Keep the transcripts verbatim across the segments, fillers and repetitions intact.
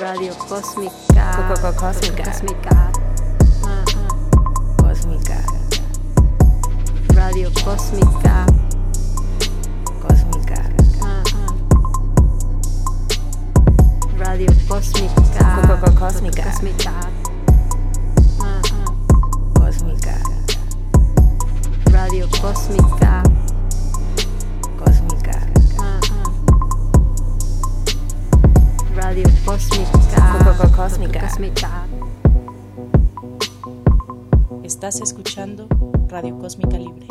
Radio Cósmica. Coco Cósmica. Cósmica. Cósmica. Radio Cósmica. Cósmica. Radio Cósmica. Coco Cósmica. Cósmica. Cósmica. Radio Cósmica. Cósmica. Radio Cósmica. Coco Cósmica. Cósmica. Estás escuchando Radio Cósmica Libre.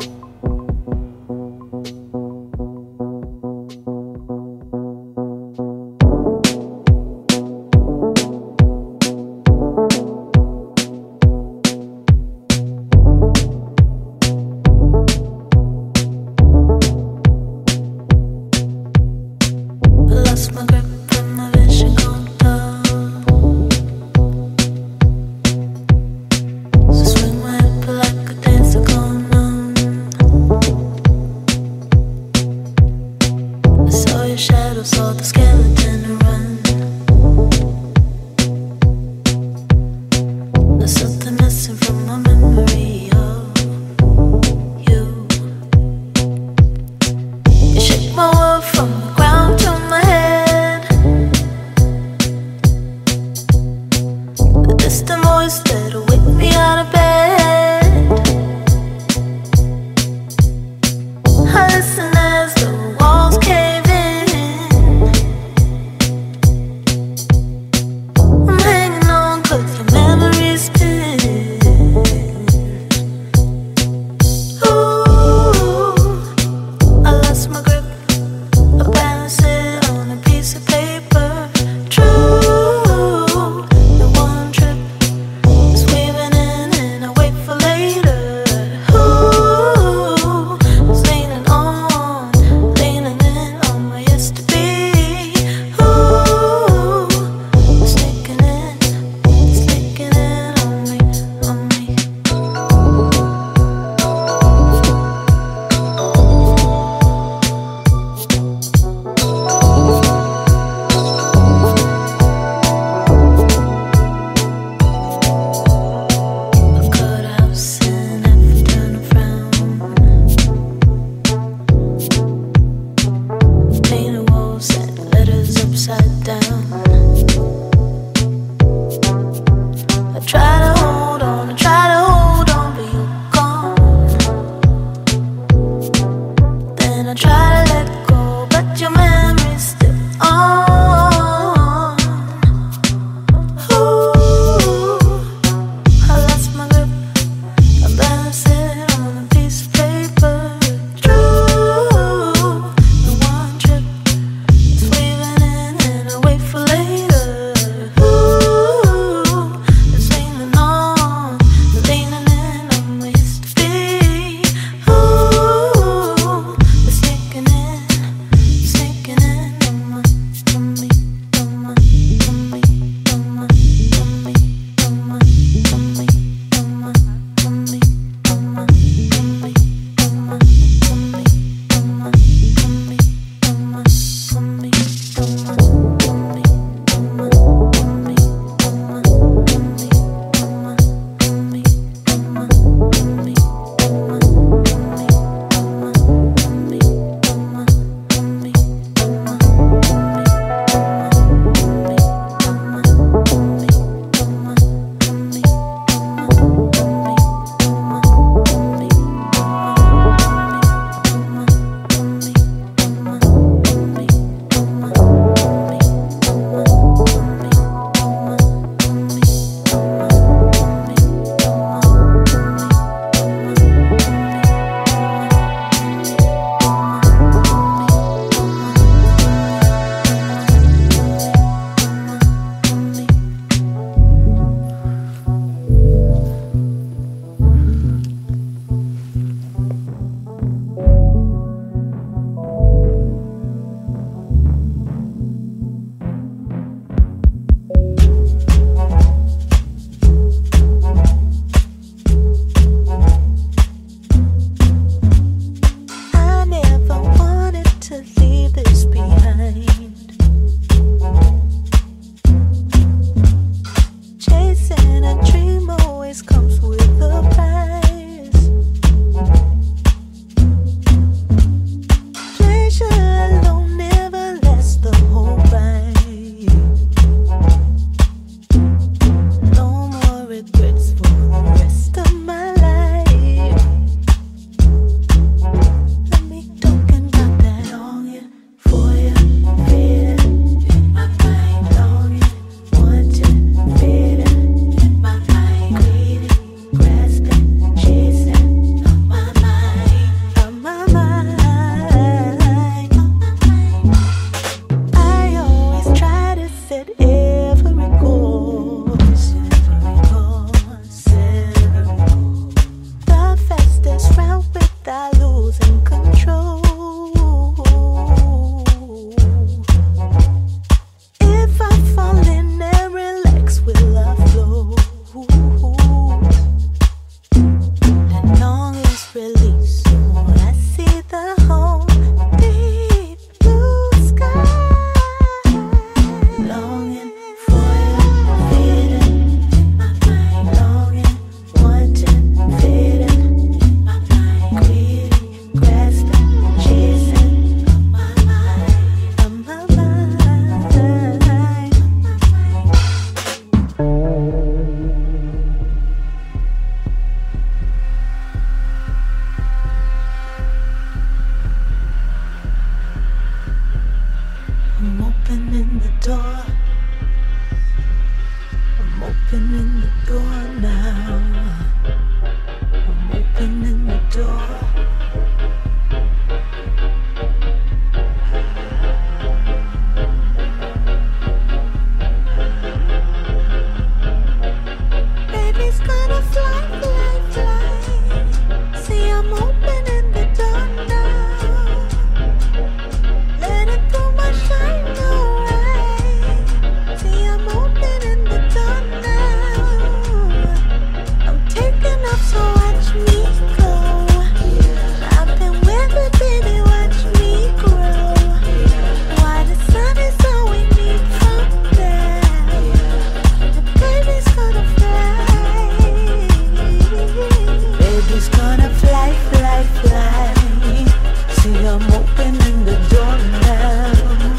I'm opening the door now,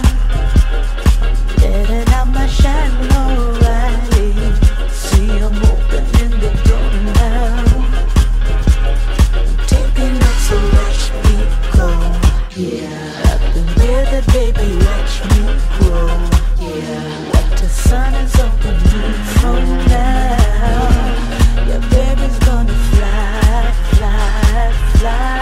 letting out my shadow light. See, I'm opening the door now, taking up so watch me go. Yeah, I've been there, that baby, watch me grow. Yeah, what the sun is opening from now. Your baby's gonna fly, fly, fly.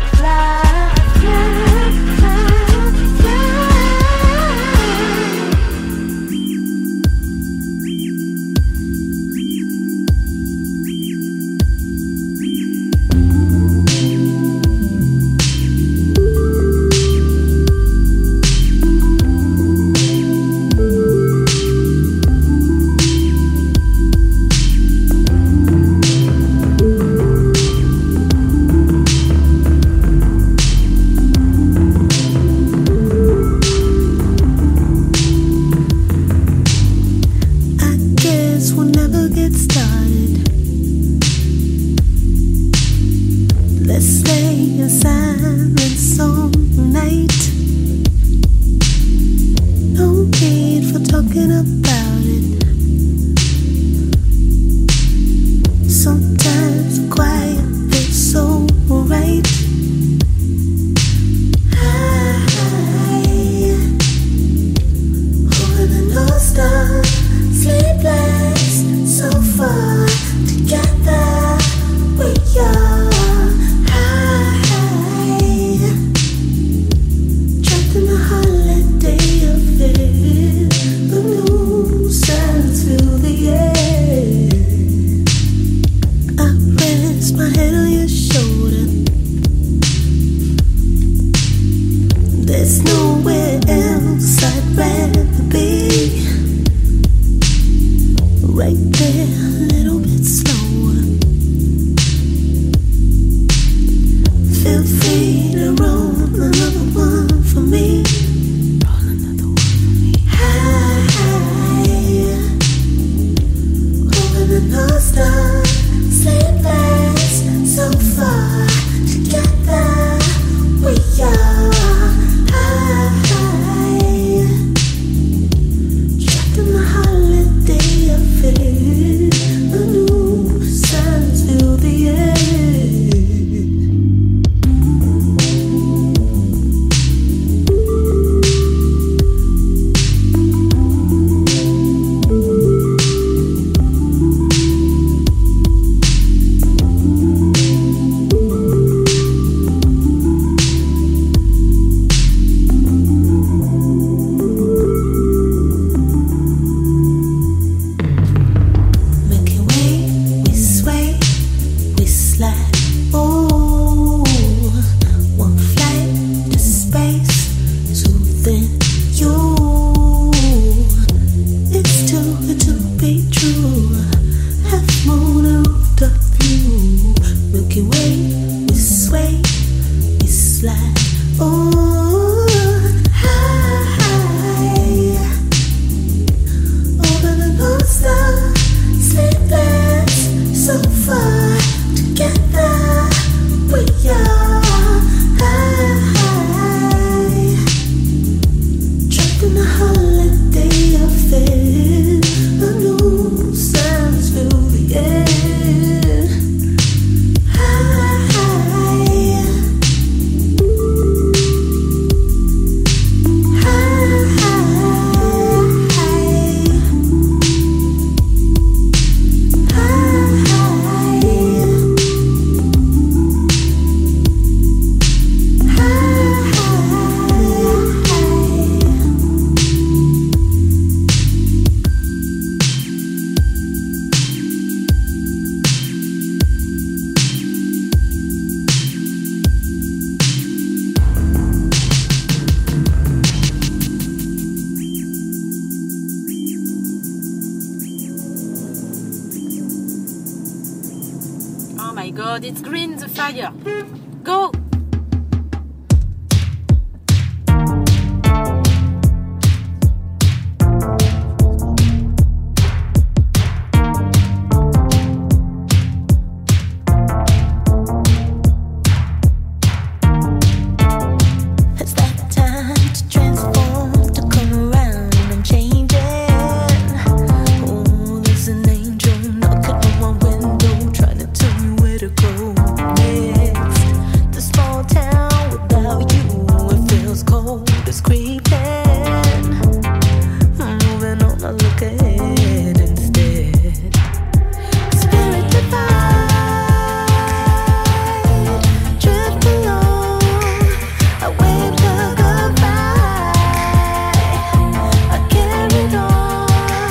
God, it's green, the fire. Go! was cold as creeping. Moving on, I look ahead instead. Spirit divine, drift along. I waved her goodbye. I carried on,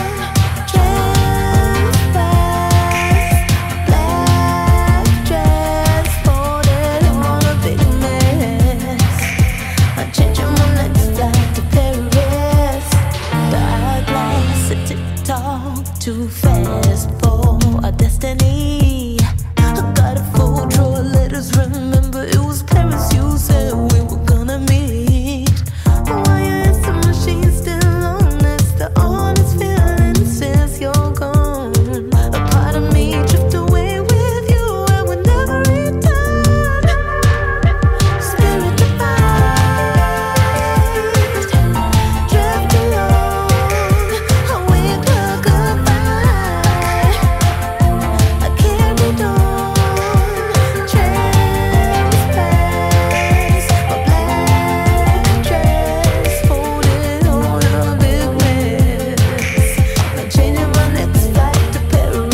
transfers, black dress, folded on a big mess. I'm changing my next flight to Paris. The eyeglass, a tick-tock, too fast for our destiny. I got a full drawer of letters, remember it was Paris you said we were gonna meet. Why is the machine still on? It's the honest feeling since you're gone. A part of me drift away with you and will never return. Spirit divine, drift along. I waved her goodbye. I carried on, transfers, a black dress, folded on a big mess. I'm changing my next flight to Paris.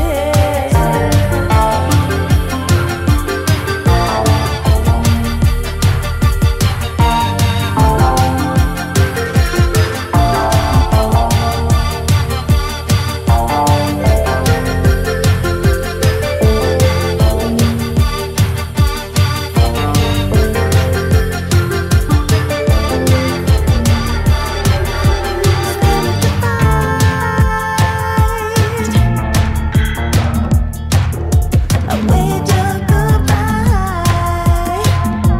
I waved her goodbye.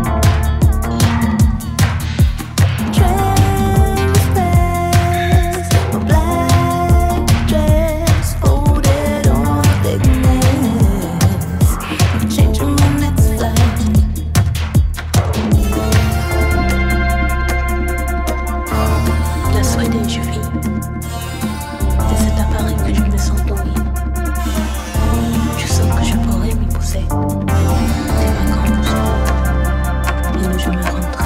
Transfers, a black dress, folded on a big mess. I'm changing my next flight. La soirée est juvie. C'est cet appareil que je me sens tomber. Je sens que je pourrais m'y pousser. Des vacances. Et le jour me rentre.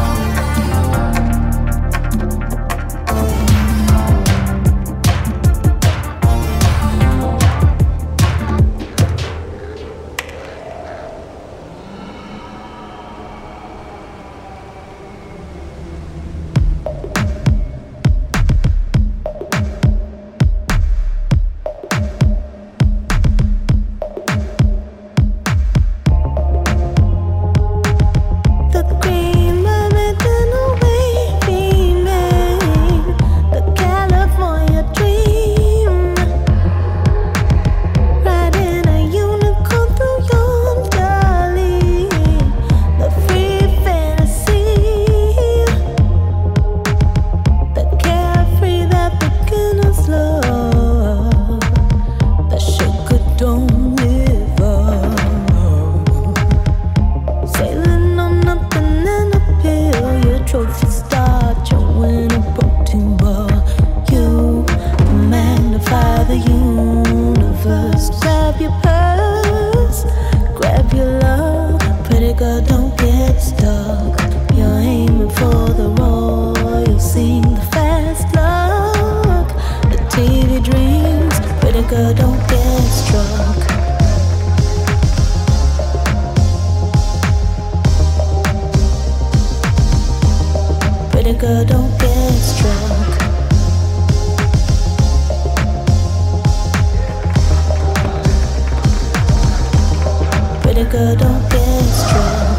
The green mermaid in a wavy mane, the California dream. Riding a unicorn through your valley, the free fantasy, the carefree that beginners love, the sugar don't live up. Sailing on a banana peel, your trophy start, you win a protein bar. You magnify the universe. Grab your purse, grab your love. Pretty girl, don't get stuck. You're aiming for the royal scene, the fast luck, the T V dreams. Pretty girl, don't get struck. Pretty girl, don't get struck. Pretty girl, don't get struck.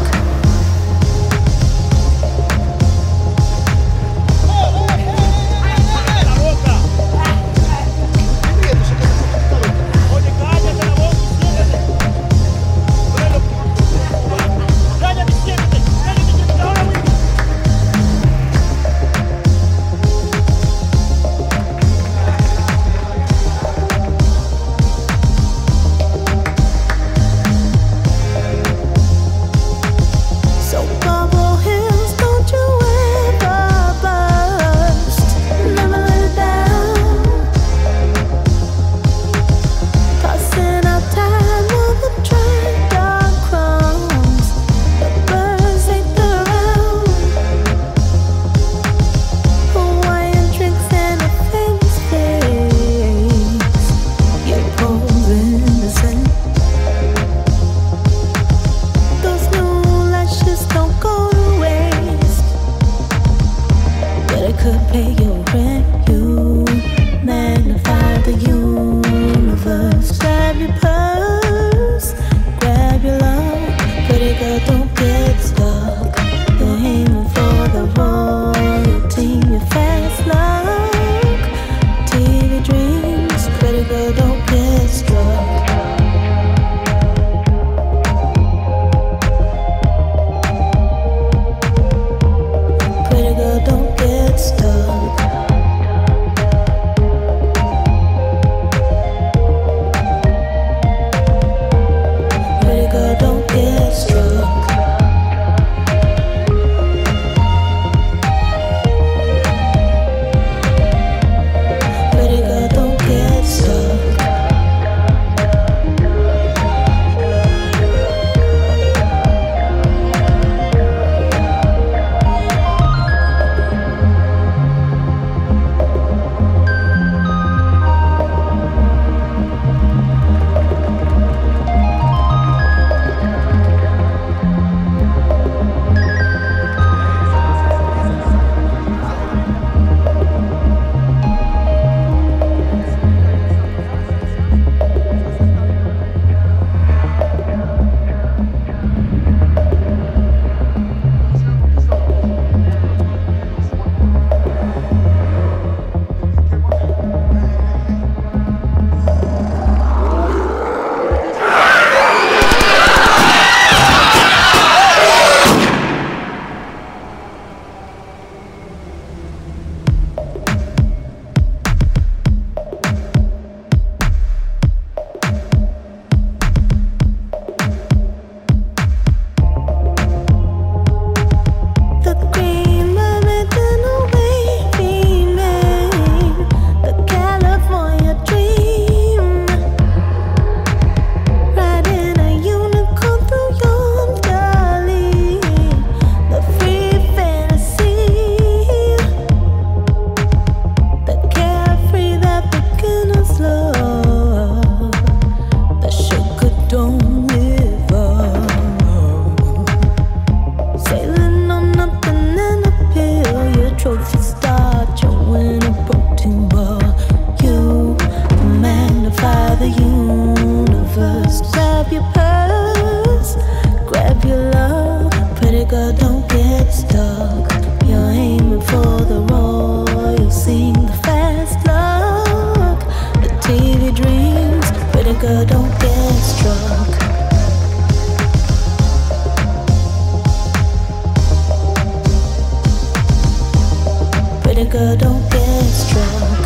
Pretty girl, don't get struck.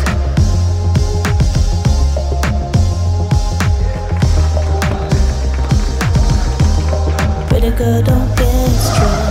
Pretty girl, don't get struck.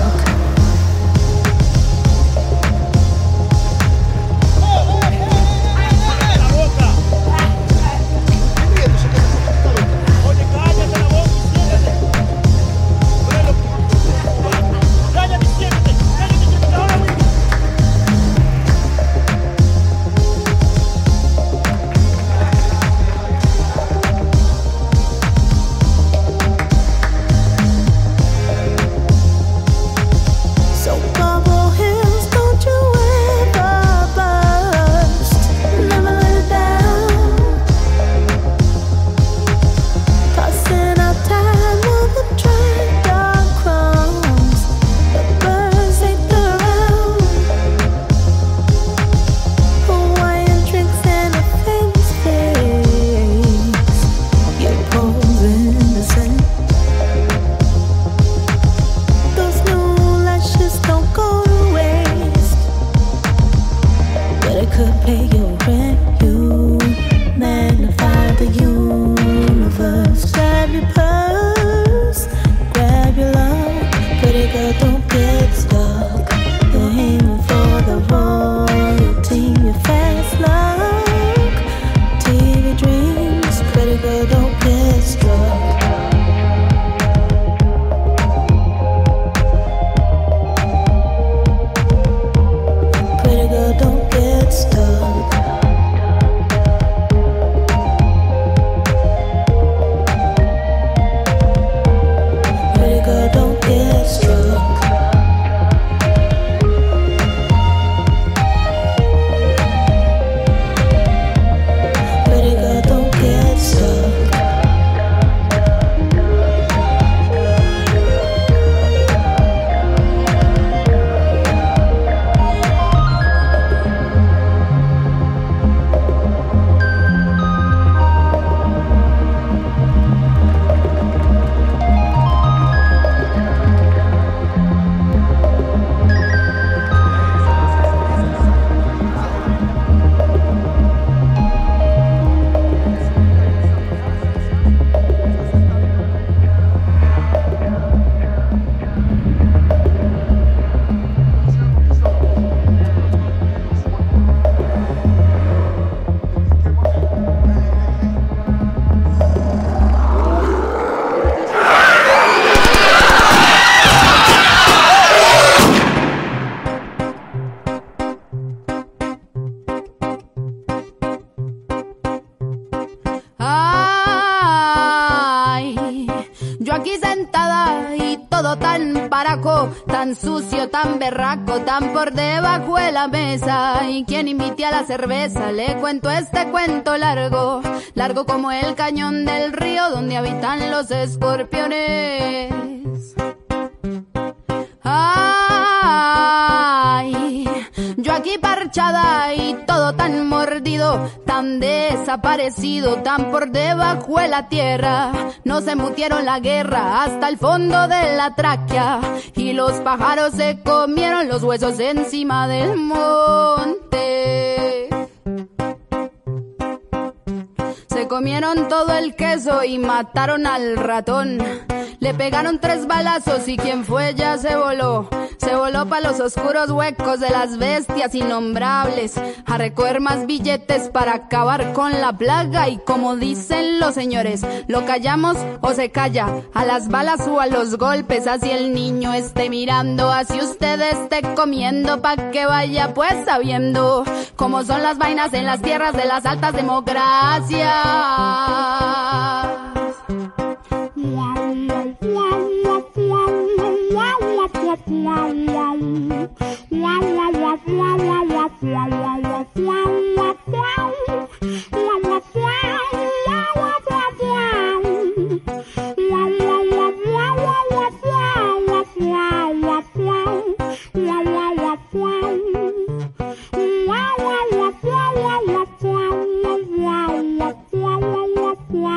Tan sucio, tan berraco, tan por debajo de la mesa. Y quien invite a la cerveza, le cuento este cuento largo, largo como el cañón del río donde habitan los escorpiones. Ay, yo aquí parchada y todo tan mordido, tan desaparecido, tan por debajo de la tierra. No se mutieron la guerra hasta el fondo de la tráquea, y los pájaros se comieron los huesos encima del monte. Se comieron todo el queso y mataron al ratón. Le pegaron tres balazos y quien fue ya se voló. Se voló pa' los oscuros huecos de las bestias innombrables, a recoger más billetes para acabar con la plaga. Y como dicen los señores, lo callamos o se calla, a las balas o a los golpes. Así el niño esté mirando, así usted esté comiendo, pa' que vaya pues sabiendo cómo son las vainas en las tierras de las altas democracias. Wow.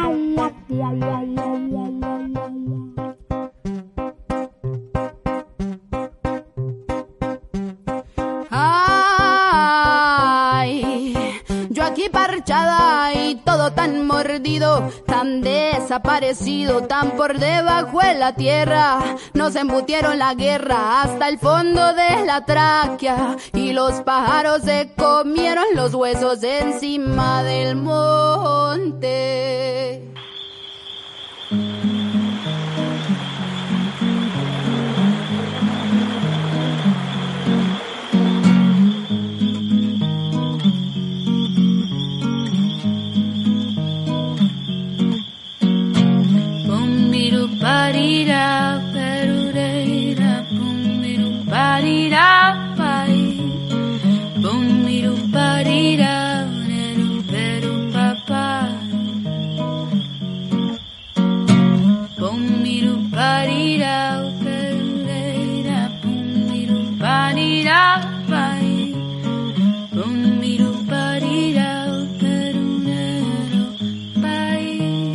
parchada y todo tan mordido, tan desaparecido, tan por debajo de la tierra. Nos embutieron la guerra hasta el fondo de la tráquea y los pájaros se comieron los huesos encima del monte. Parira, perureira, pumiru parira, pai, pumiru parira, neru peru papá, pumiru parira, perureira, pumiru parira, pai, pumiru parira, perunero, pai.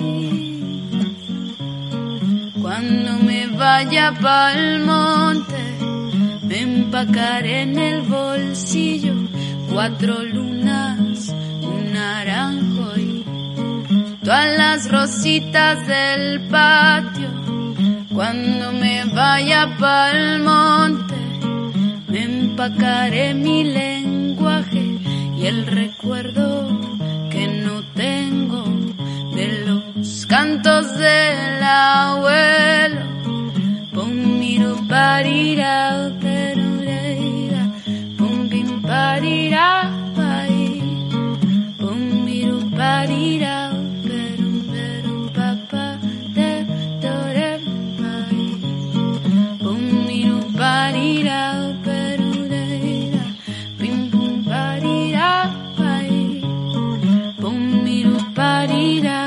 Cuando me vaya pa'l monte, me empacaré en el bolsillo cuatro lunas, un naranjo y todas las rositas del patio. Cuando me vaya pa'l monte, me empacaré mi lenguaje y el recuerdo que no tengo de los cantos del abuelo. Pum miru parira, perureira, pum bim parira, pai, pum miru parira, perum perum papa, de dore pai, pum miru parira, perureira, pim pum parira, pai, pum miru parira.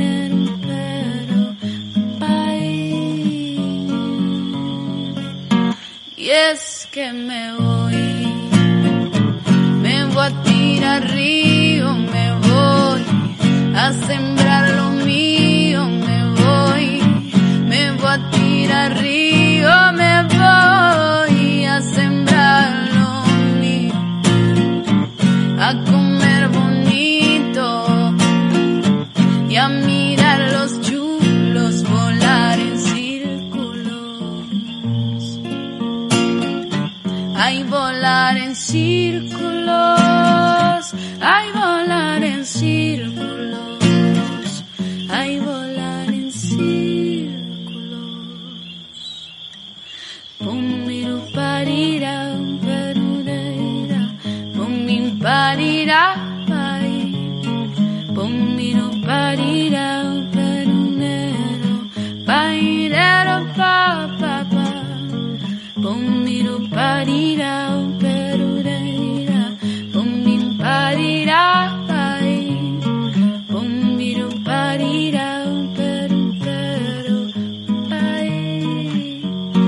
Y es que me voy, me voy a tirar río, me voy a sembrar lo mío, me voy, me voy a tirar río, me voy a sembrar lo mío, a comer bonito y a mirar los chulos volar en ay, volar en círculos, ay, volar en círculos, ay, volar en círculos. Pum miru parira, perureira, pum min parira, pai, pum miru parira, perunero, pairero, pa, pa, pa. Pum miru parira, perureira, pum min parira, pai, pum miru parira, peru, peru, pai.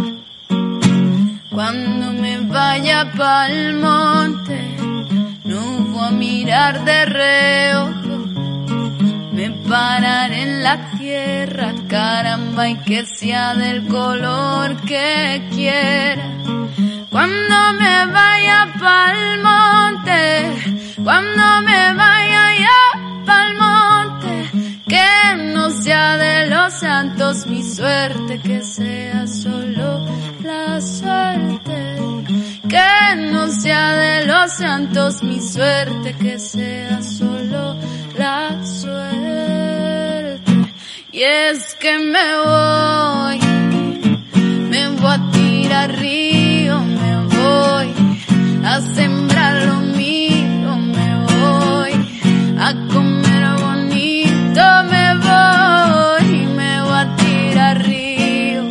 Cuando me vaya pa'l monte, no voy a mirar de reojo, me pararé en la tierra, caramba, y que sea del color que quiera. Cuando me vaya pa'l monte, cuando me vaya ya pa'l monte, que no sea de los santos mi suerte, que sea solo la suerte. Que no sea de los santos mi suerte, que sea solo la suerte. Y es que me voy, me voy a tirar río, me voy a sembrar lo mío, me voy a comer bonito, me voy, me voy a tirar río,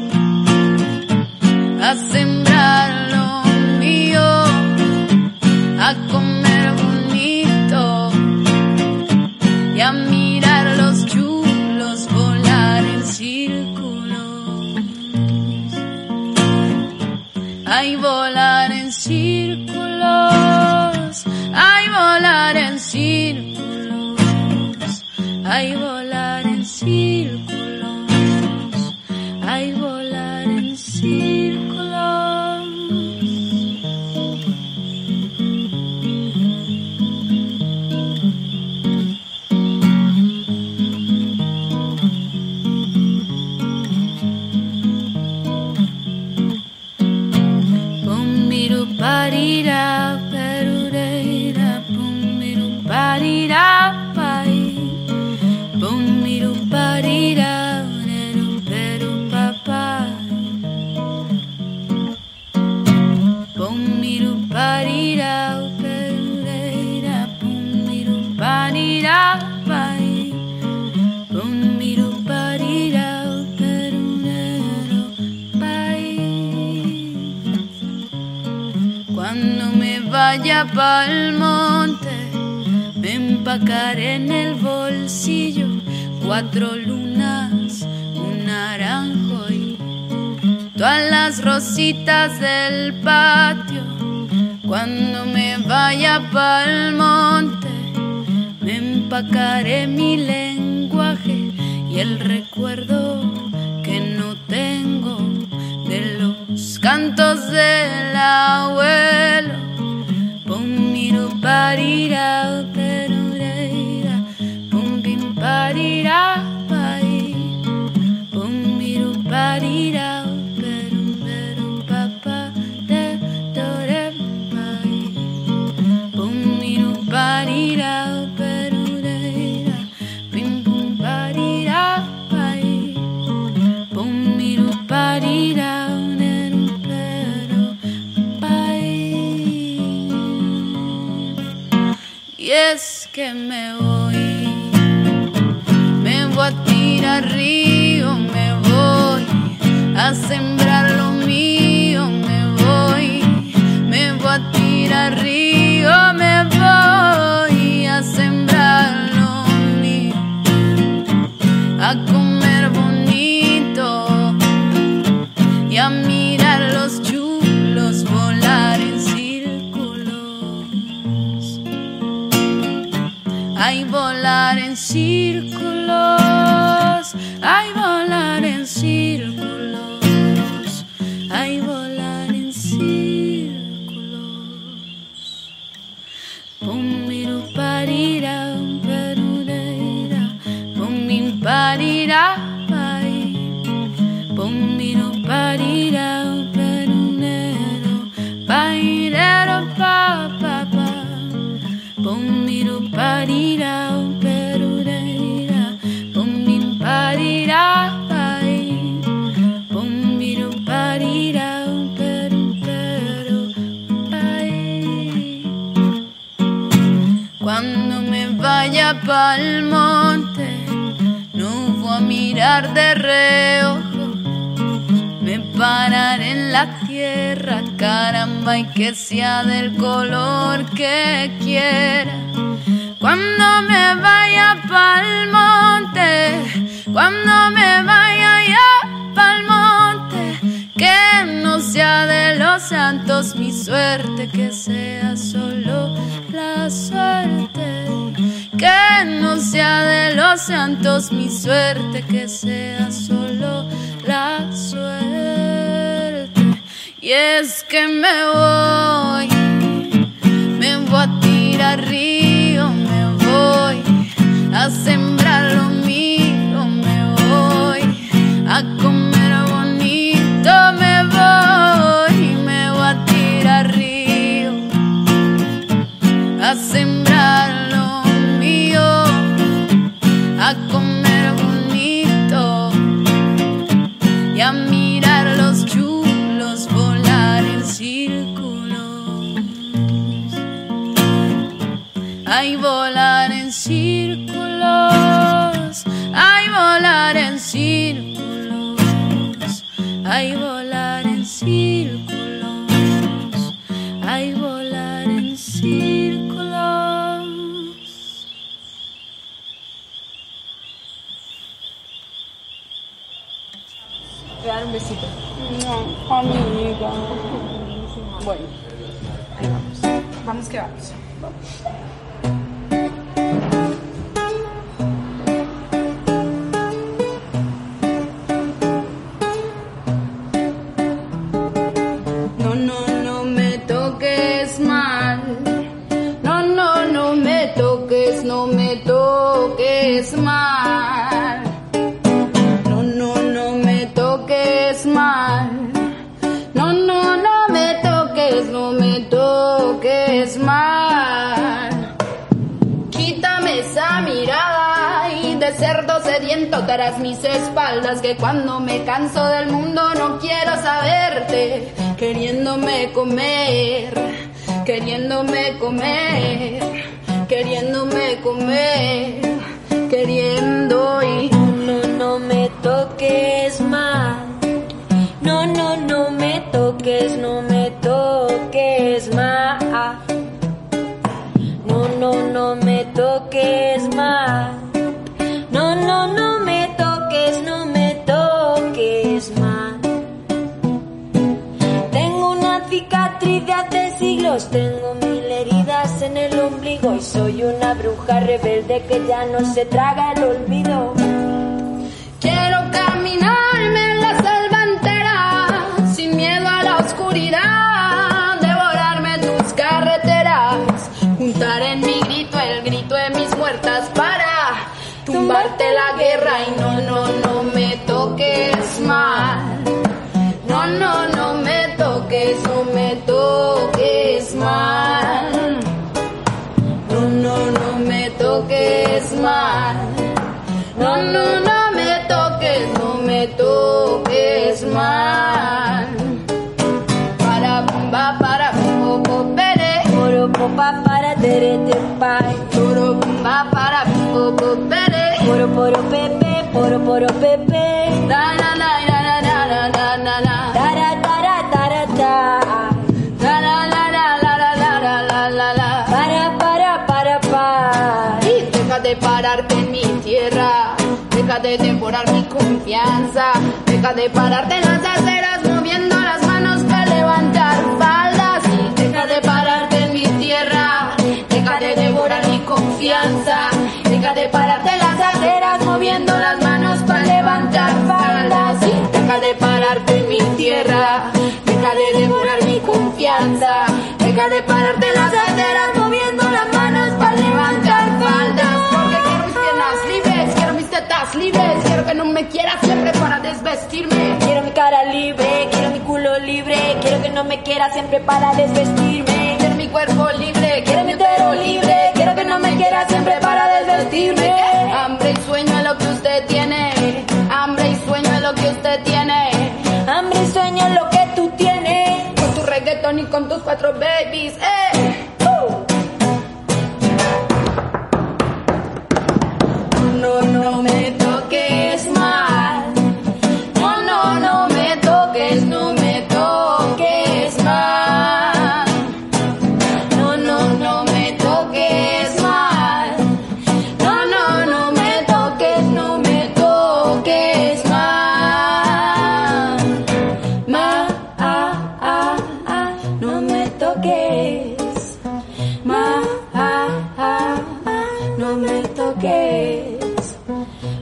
a sembrar lo mío, a comer bonito y a mirar los chulos volar en círculos. parira, perureira, pum miru parira, pai, pum miru parira, neru peru papá, pum miru parira, perureira, pum miru parira, pai, pum miru parira, perunero, pai. Cuando me vaya pa'l monte, me empacaré en el bolsillo cuatro lunas, un naranjo y todas las rositas del patio. Cuando me vaya pa'l monte, me empacaré mi lenguaje y el recuerdo que no tengo de los cantos del abuelo. Pum miru parira, perureira, pum bim parira, pai, pum miru parira, perum perum papá, de dore pai, pum miru parira, perureira, pim pum parira, pai, pum miru parira, neru pero pai. Y es que me voy, me voy a tirar río, me voy a sembrar lo mío, me voy, me voy a tirar río, me voy a sembrar lo mío, a comer bonito y a mirar los chulos volar en círculos. Ay, volar en círculos, ay, volar en círculos, ay, volar en círculos. Pum miru parira, perureira, pum min parira, pai, pum miru parira, perunero, pairero, pa, pa, pa, pum miru parira, perureira, pum min parira, pai, pum miru parira, peru, peru, pai. Cuando me vaya pa'l monte, no voy a mirar de reojo, me pararé en la tierra, caramba, y que sea del color que quiera. Cuando me vaya pa'l monte, cuando me vaya ya pa'l monte, que no sea de los santos mi suerte, que sea solo la suerte. Que no sea de los santos mi suerte, que sea solo la suerte. Y es que me voy, me voy a tirar río, me voy a sembrar lo mío, me voy a comer bonito, me voy, me voy a tirar río, a sembrar lo mío, a comer bonito y a mirar los chulos volar en círculos. Ay, volar en círculos, ay, volar en círculos, ay, volar en círculos, ay, volar en círculos. Voy a dar un besito. No, amiga. Bueno, ahí vamos. Vamos que vamos. Vamos. No, no, no me toques mal. No, no, no me toques, no me toques mal. No, no, no me toques mal. No, no, no me toques, no me toques mal. Quítame esa mirada y de cerdo sediento tras mis espaldas, que cuando me canso del mundo no quiero saberte, queriéndome comer, queriéndome comer, queriéndome comer, queriendo y no, no me toques más. No, no, no me toques, no me toques más. No, no, no me toques más. No, no, no me toques, no me toques más. Tengo una cicatriz de hace siglos, tengo mil heridas en el ombligo y soy una bruja rebelde que ya no se traga el olvido. Quiero caminarme en la selva entera, sin miedo a la oscuridad, devorarme tus carreteras, juntar en mi grito el grito de mis muertas para tumbarte la guerra y no, no, no me toques mal. No, no, no me toques, no me toques mal. No, no, no me toques mal. No, no, no me toques, no me toques mal. Para bomba, para poco pere. Poro popa para terete pai. Poro bomba, para poco pere. Poro poro pepe, poro poro pepe. La la la la la la la la la la. Tara tara tara ta. La la la la la la la la la la. Para para para pa. Y deja de pararte en mi tierra. Deja de devorar mi confianza. Deja de pararte en las aceras moviendo las manos para levantar faldas. Y deja de pararte en mi tierra. Deja de devorar mi confianza. Deja de pararte en las aceras moviendo las manos para levantar faldas. Y deja de pararte en mi tierra. Deja de devorar mi confianza. Deja de pararte en las aceras moviendo las manos para levantar faldas. Porque quiero mis piernas libres, quiero mis tetas libres, quiero que no me quieras siempre para desvestirme. Quiero mi cara libre, quiero mi culo libre, quiero que no me quiera siempre para desvestirme. Quiero mi cuerpo libre, Quiero mi utero libre, quiero que no me quiera siempre para desvestirme. Hambre y sueño es lo que usted tiene. Hambre y sueño es lo que usted tiene. Hambre y sueño es lo que tú tienes. Con tu reggaetón y con tus cuatro babies, eh. Uh. No, no me toques mal. No, no, no me toques, no me toques mal. No, no, no me toques mal. No, no, no me toques, no me toques mal. Ma, ah, ah, ah, no me toques. Ma, ah, ah, ah, no me toques.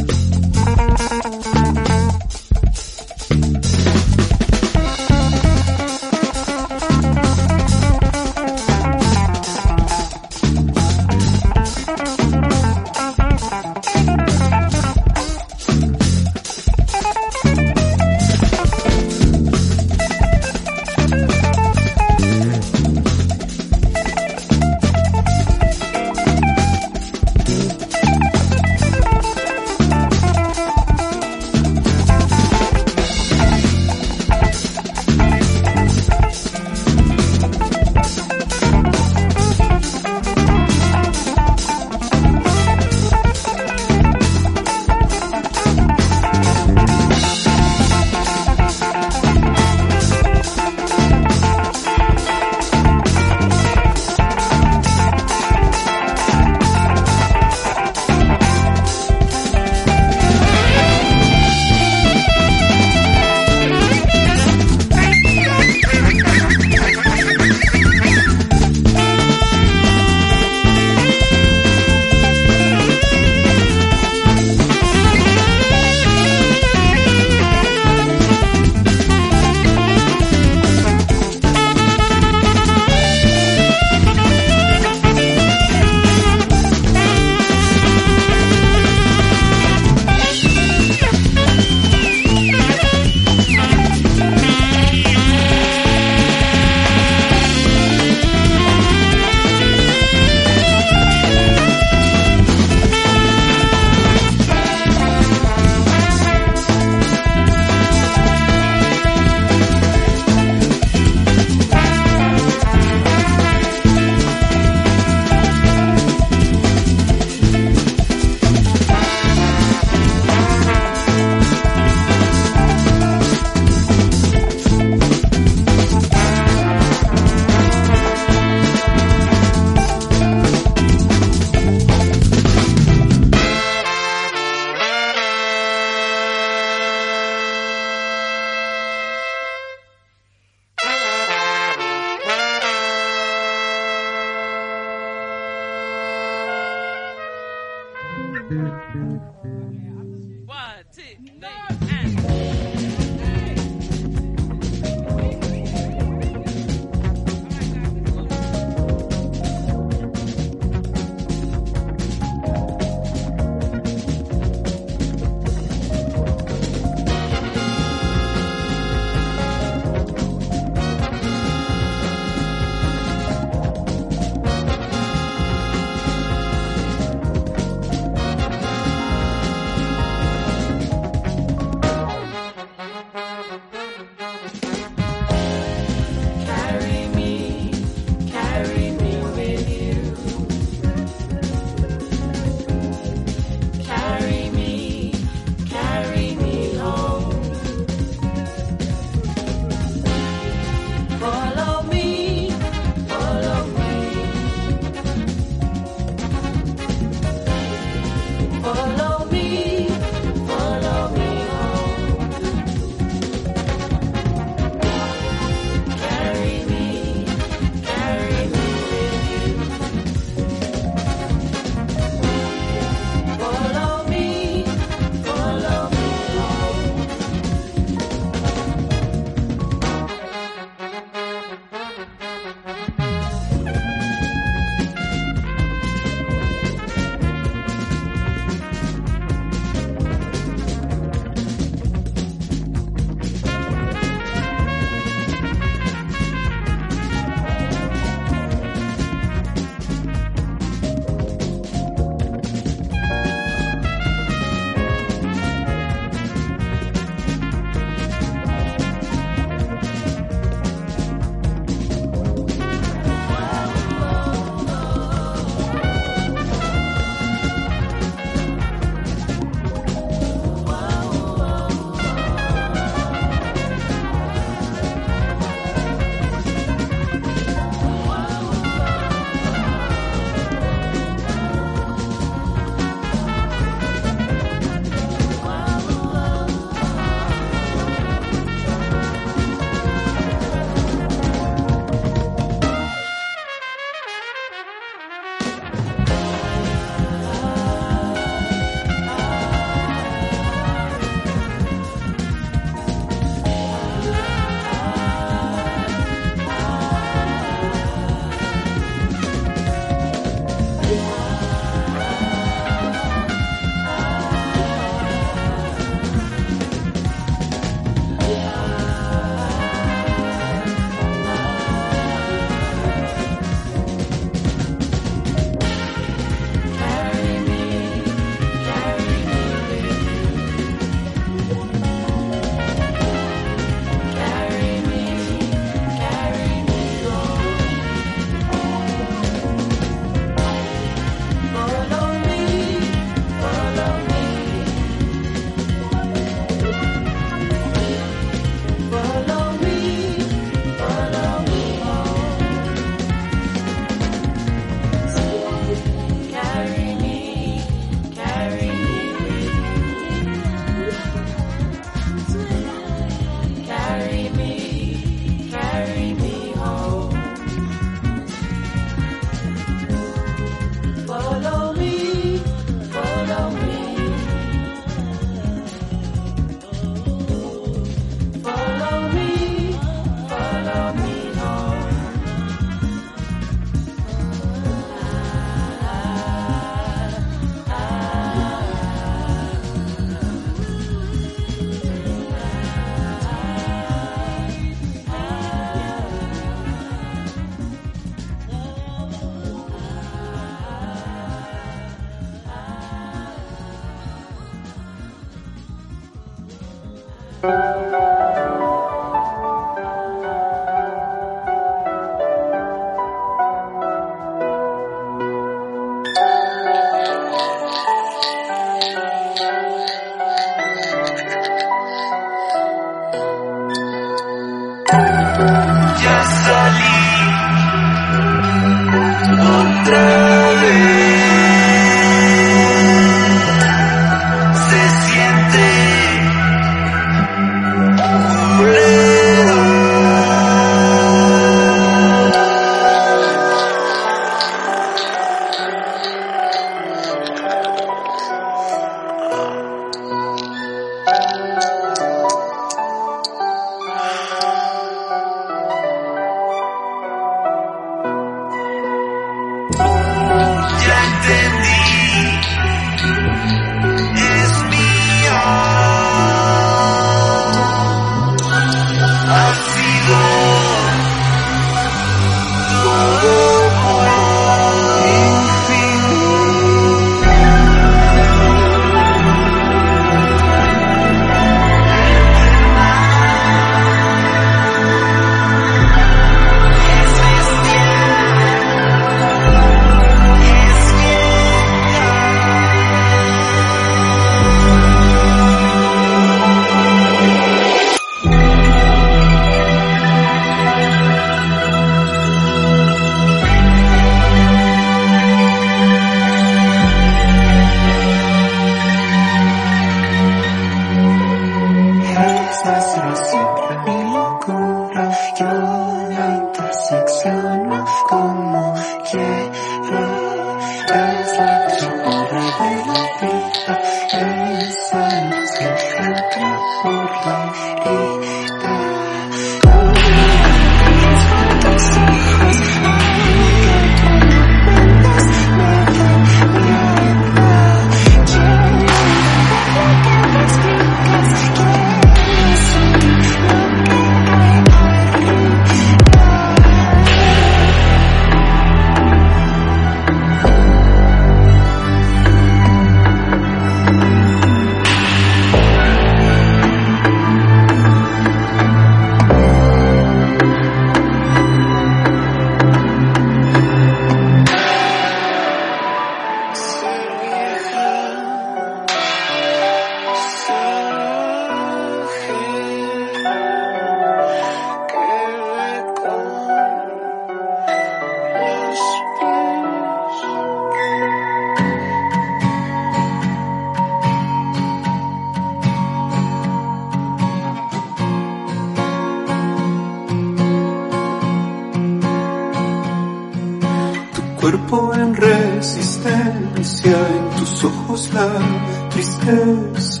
cuerpo en resistencia, en tus ojos la tristeza.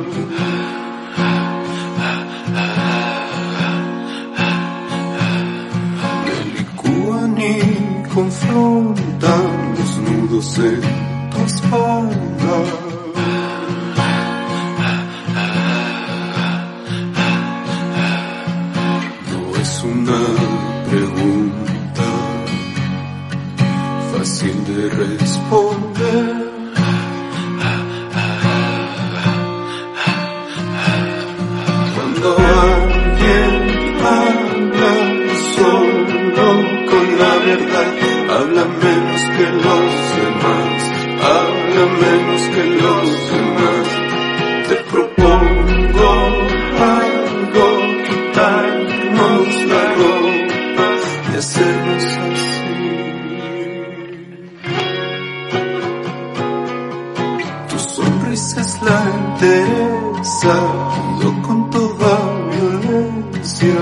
Me licúan y confrontan los nudos en tu espalda. No es una pregunta fácil de responder. Cuando alguien habla solo con la verdad, habla menos que los demás, habla menos que los demás. Te propongo algo, quitarnos la ropa y hacernos así. Tu sonrisa es la entereza, yo con toda violencia.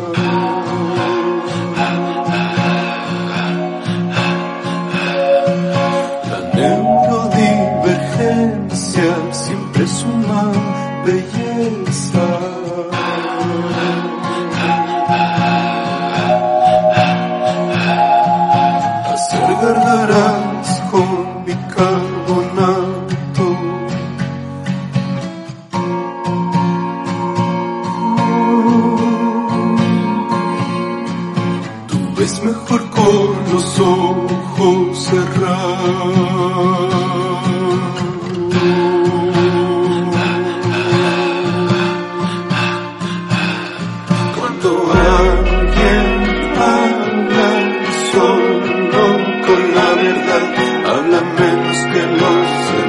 Siempre es una belleza. Hacer gárgaras con bicarbonato. Tú ves mejor con los ojos cerrados. Habla menos que los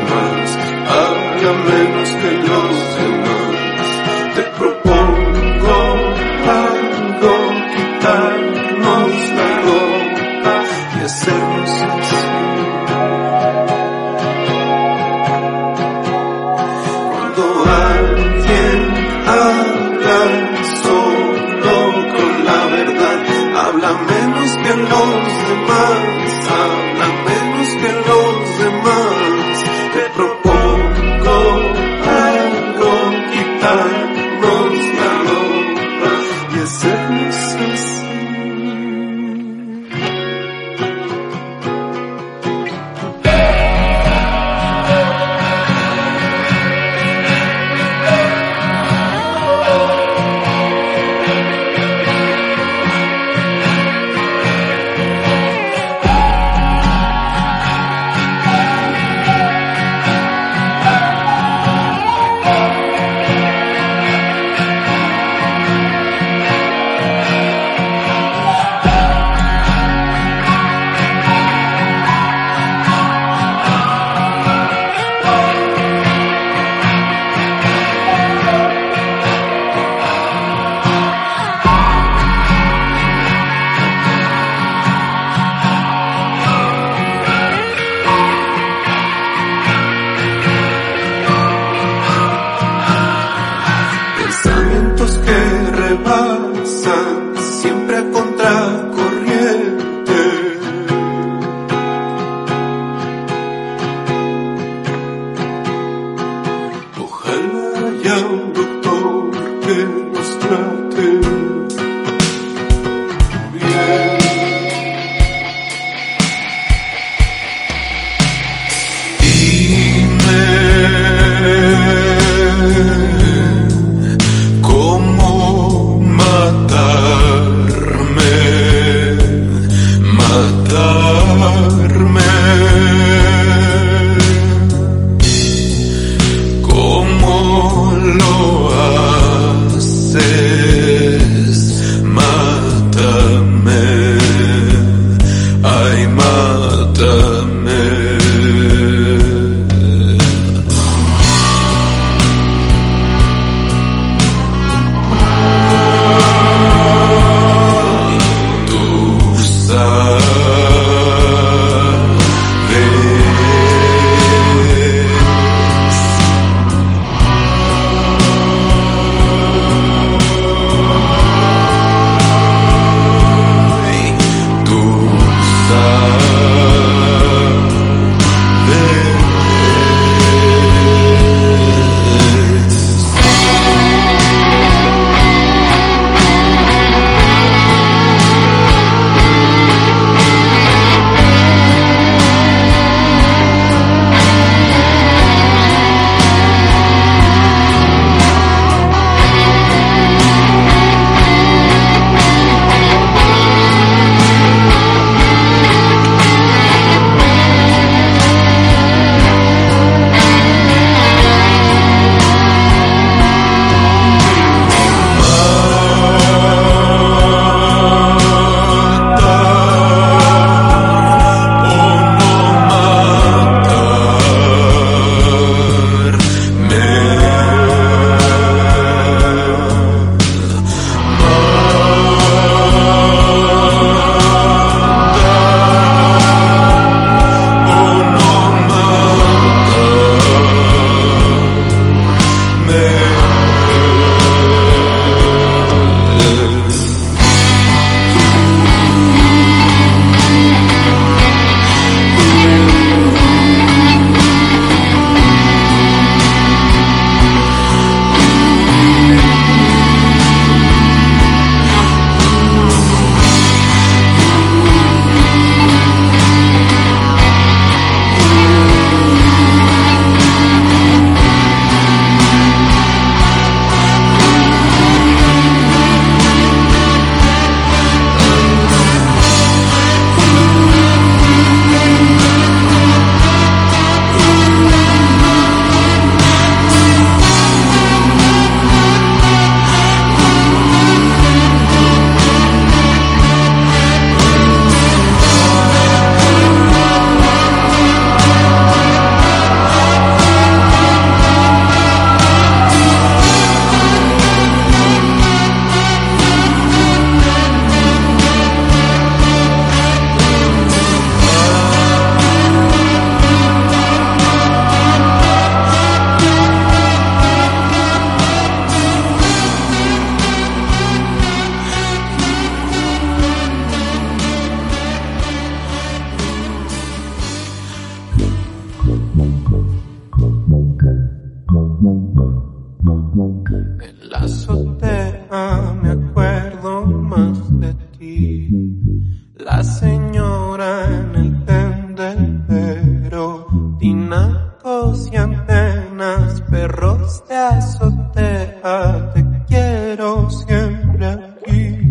bancos y antenas, perros de azotea, te quiero siempre aquí.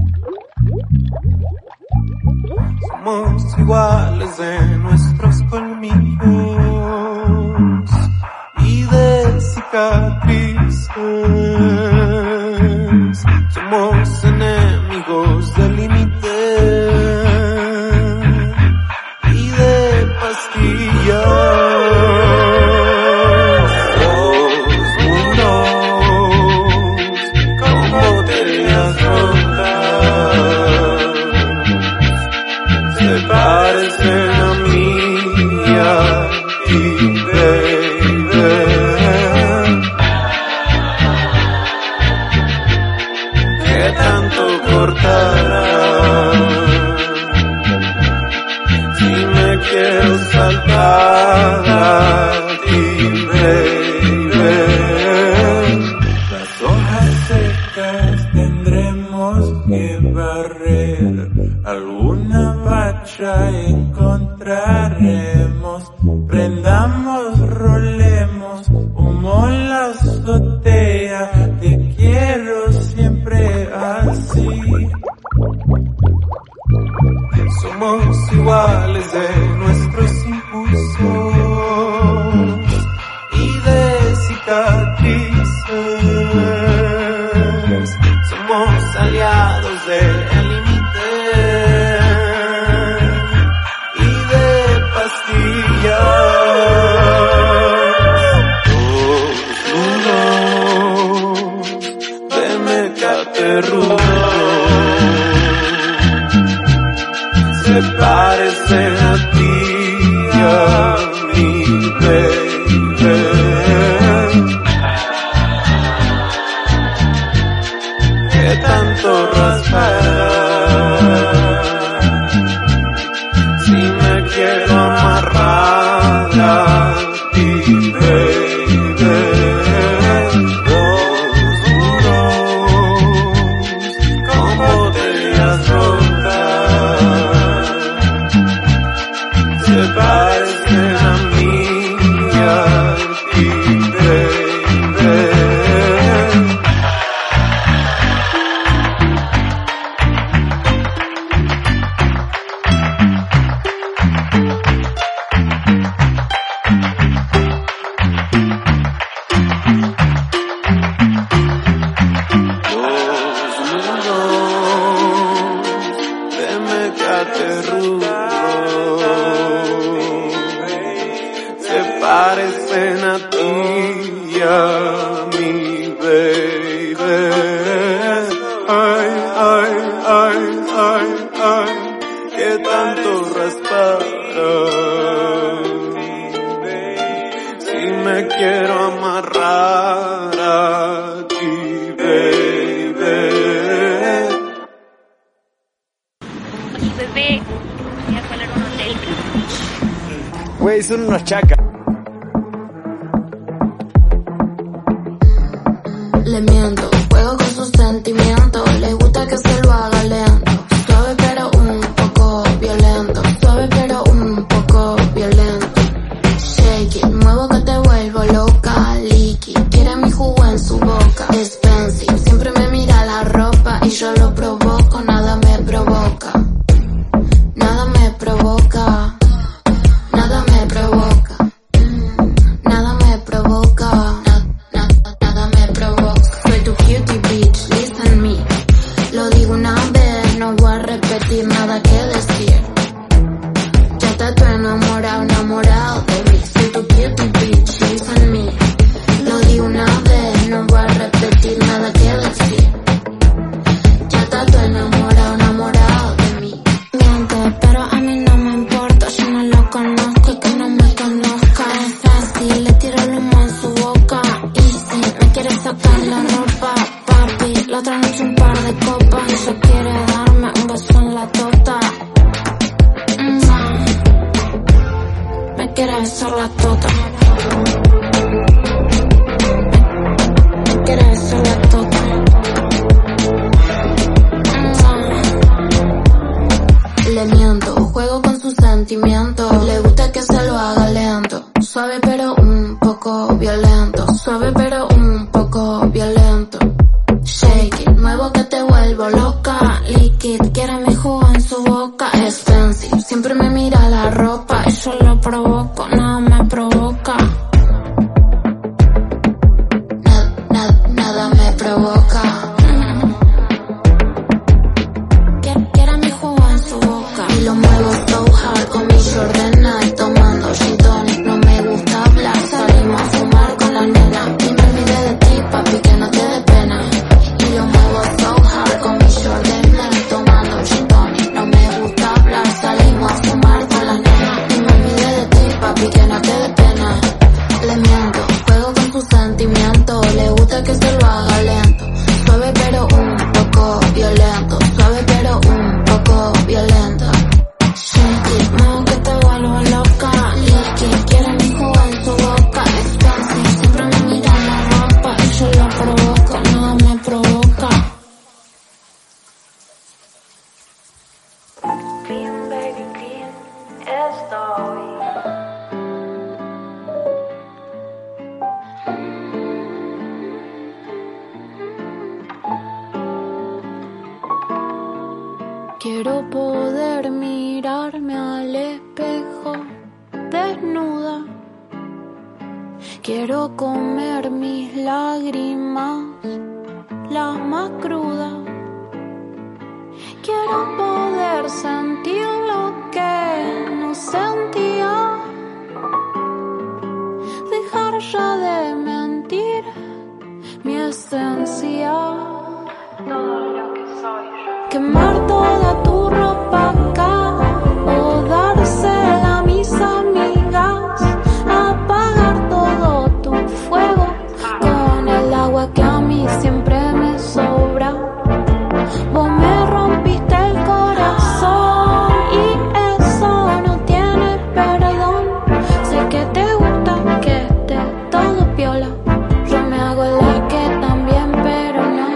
Somos iguales de nuestros colmillos y de cicatrices. Somos enemigos del límite y de pastillas. Parecen a mí y a ti, baby. ¿Qué tanto cortará? Si me quiero saltar a ti, baby. Las hojas secas tendremos que barrer, alguna bacha encontraremos, prendamos, rolemos, humo en la azotea, te quiero siempre así. Somos iguales de nuestros impulsos y de cicatrices, somos aliados de se parecen a ti y a mi baby. ¿Qué tanto raspará? Si me quiero amarrar a ti, baby. Parecen a ti y a mi baby. Ay, ay, ay, ay, ay, que tanto raspara. Si me quiero amarrar a ti, baby. Oye, bebé, voy a colar un hotel. Güey, son unos chacas. Le miento, juego con sus sentimientos, le gusta que se lo haga lento, suave pero un poco violento, suave pero un poco violento. Shake it, muevo que te vuelvo loca, licky, quiere mi jugo en su boca. Expensive, siempre me mira la ropa y yo lo provoco, nada me provoca, nada me provoca, nada me provoca, nada me provoca. Lo digo una vez, no voy a repetir nada que decir. Ya te estoy enamorado, enamorado de mí. Soy tu cutie bitch, listen me. Lo digo una vez, no voy a repetir nada que decir. Ya te estoy enamorado, enamorado de mí. Miente, pero a mí no me importa. Yo no lo conozco y que no me conozca. Es fácil, le tiro el humo en su boca. Y si me quiere sacar la ropa, papi, la otra noche un par de copas. Ella quiere darme un beso en la tota. Mm, me quiere besar la tota. Me quiere besar la tota. Mm, le miento, juego con sus sentimientos, le gusta que se lo haga lento, Suave pero un poco violento. Suave pero un poco violento. Shake it, nuevo que te vuelvo loca. Liquid, quiere mi jugo en su boca. Expensive, siempre me mira la ropa y yo lo provoco, nada me provoca. Nada, nada, nada me provoca. Quiere mi jugo en su boca. Y lo muevo so hard con mi Jordan Night, tomando gin tonic. No me gusta hablar, salimos a fumar con la nena. Y me olvidé de ti, papi, que no te dé pena. Y lo muevo so hard con mi Jordan Night, tomando gin tonic. No me gusta hablar, salimos a fumar con la nena. Y me olvidé de ti, papi, que no te dé pena. Le miento, juego con sus sentimientos. Le gusta que se lo haga lento. Suave pero un poco violento. Suave pero un poco violento. Shake it, muevo que te vuelvo loca. Liquid, quiere mi jugo en su boca. Expensive, siempre me mira la ropa y yo lo provoco, nada me provoca. Clean, baby, clean, estoy. Quiero poder mirarme al espejo desnuda. Quiero comer mis lágrimas, las más crudas. Quiero poder sentir lo que no sentía. Dejar ya de mentir mi esencia. Todo lo que soy yo. Quemar toda tu ropa acá o dársela a mis amigas. Apagar todo tu fuego con el agua que a mí siempre me sobra. Vos me rompiste el corazón y eso no tiene perdón. Sé que te gusta que esté todo piola. Yo me hago la que también, pero no.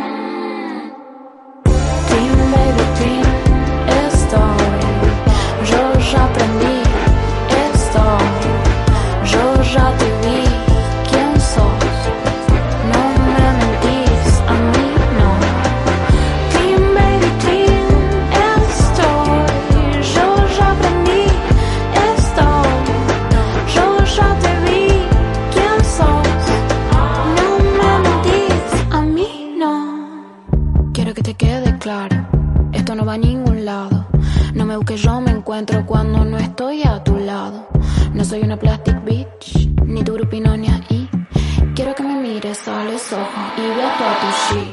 Clean, baby, clean, estoy. Yo ya aprendí esto. Yo ya te vi quién sos. No me mentís, a mí no. Clean, baby, clean, estoy. Yo ya aprendí esto. Yo ya te vi quién sos. No me mentís, a mí no. Quiero que te quede claro, esto no va a ningún lado. No me busques, yo me encuentro cuando no estoy a tu lado. No soy una plastic bitch, ni tu grupino ni ahí. Quiero que me mires a los ojos y veas toda tu shit.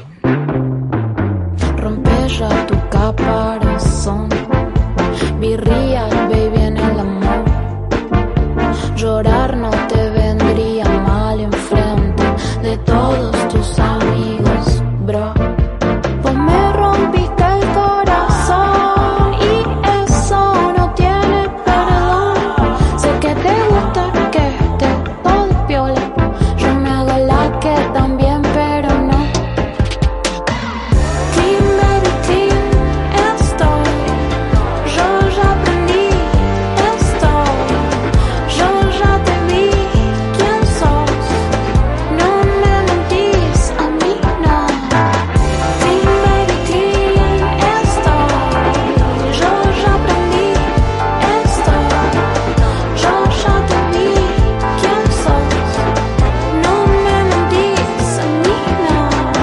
Rompe ya tu caparazón. Birria, baby, en el amor. Llorar no te vendría mal enfrente de todos tus amigos, bro. Vos me rompiste el corazón y eso no tiene perdón. Sé que te gusta que esté todo piola. Yo me hago la que también, pero no. Clean, baby, clean, estoy. Yo ya aprendí esto. Yo ya te vi quién sos. No me mentís, a mí no. Clean, baby, clean, estoy. Yo ya aprendí esto. Yo ya te vi quién sos. No me mentís, a mí no.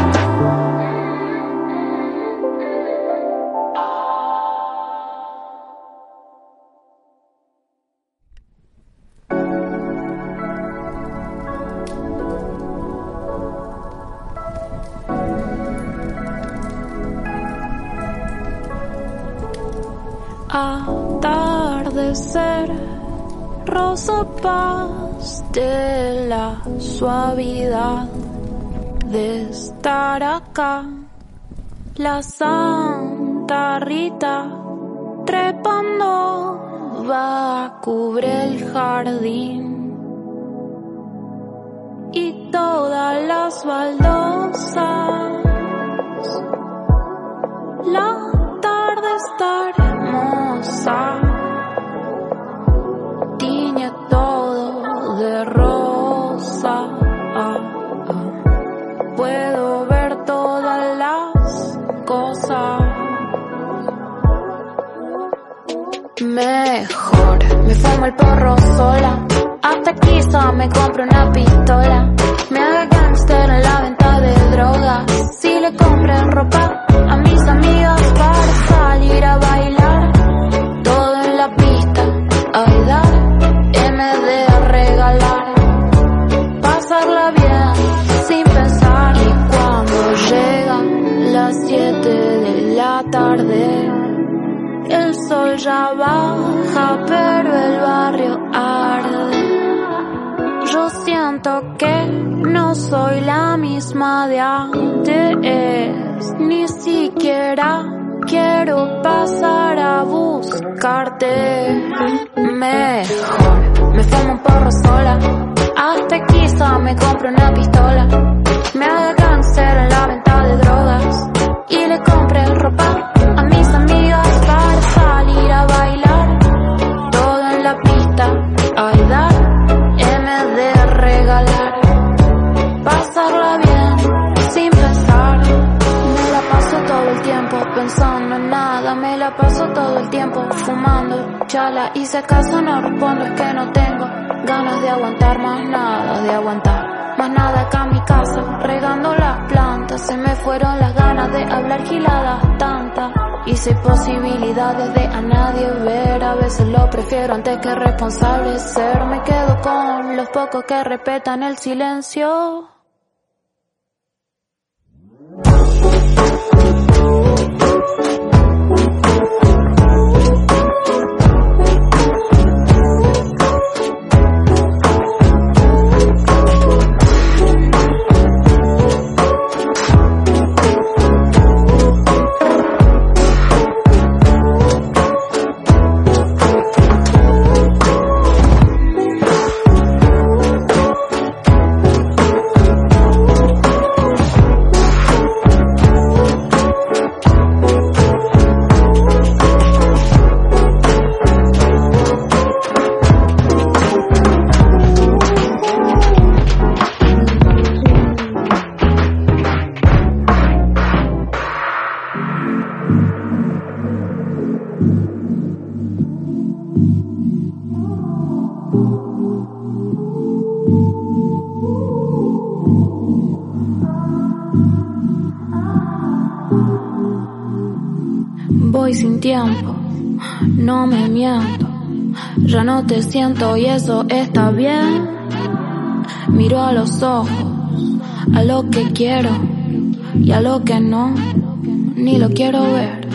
Atardecer, rosa paz de la suavidad de estar acá. La Santa Rita trepando va, cubre el jardín y todas las baldosas. La tarde está hermosa, tiñe todo de Mejor me fumo el porro sola, hasta quizá me compro una pistola, me haga gangster en la venta de drogas, si le compré ropa a mis amigas para salir a bailar, todo en la pista, ay da, M D a regalar, pasarla bien sin pensar, y cuando llegan las siete de la tarde, el sol ya baja, pero el barrio arde. Yo siento que no soy la misma de antes, ni siquiera quiero pasar a buscarte. Mejor me fumo un porro sola, hasta quizá me compro una pistola, me haga gangster en la venta de drogas y le compre ropa a mis amigas para salir a bailar, todo en la pista, ay da, M de regalar, pasarla bien sin pensar, me la paso todo el tiempo pensando en nada, me la paso todo el tiempo fumando chala, y si acaso no respondo es que no tengo ganas de aguantar más nada, de aguantar más nada acá en mi casa, regando las plantas, se me fueron las ganas de hablar giladas tantas, y sin posibilidades de a nadie ver, a veces lo prefiero antes que responsable ser, me quedo con los pocos que respetan el silencio. Voy sin tiempo, no me miento, ya no te siento y eso está bien. Miro a los ojos, a lo que quiero y a lo que no, ni lo quiero ver.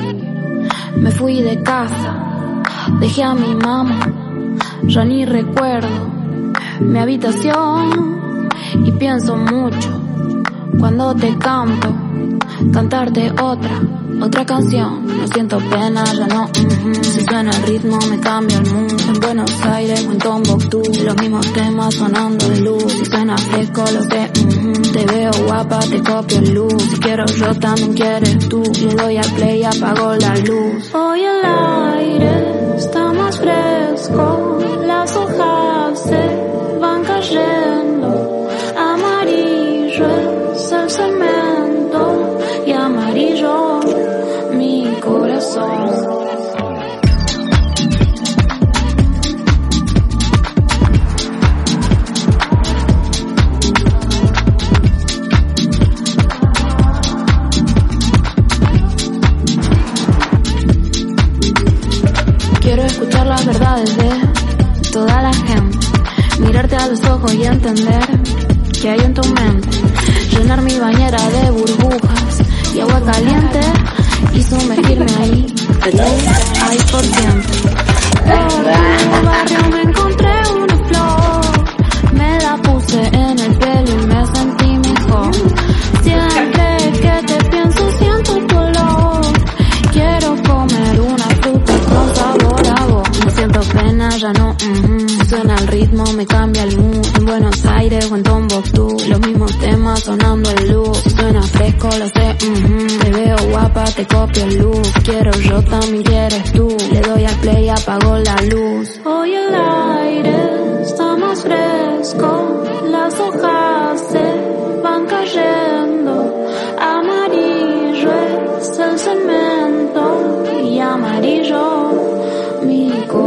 Me fui de casa, dejé a mi mamá, ya ni recuerdo mi habitación y pienso mucho cuando te canto, cantarte otra. Otra canción, no siento pena, ya no, mm-hmm. Si suena el ritmo me cambia el mood. En Buenos Aires o en Tombuctú, los mismos temas sonando de luz. Si suena fresco lo sé, mm-hmm. Te veo guapa, te copio el look. Si quiero yo también quieres tú. Le doy al play y apago la luz. Hoy el aire está más fresco, las hojas se van cayendo. Amarillo es el cemento y amarillo mi corazón. Quiero escuchar las verdades de toda la gente, mirarte a los ojos y entender que hay en tu mente, llenar mi bañera de burbujas y agua caliente y sumergirme ahí, ahí por siempre. Por tu barrio me encontré una flor, me la puse en el pelo y me sentí mejor. Siempre que te pienso siento tu olor, quiero comer una fruta con sabor a vos. No siento pena, ya no, mm-hmm. Suena el ritmo, me cambia el mood. En Buenos Aires o en Tombuctú, los mismos temas sonando en luz. Si suena fresco lo sé, mm-hmm. Te veo guapa, te copio el look. Quiero yo, también quieres tú. Le doy al play y apago la luz. Hoy el aire está más fresco, las hojas se van cayendo. Amarillo es el cemento y amarillo mi corazón.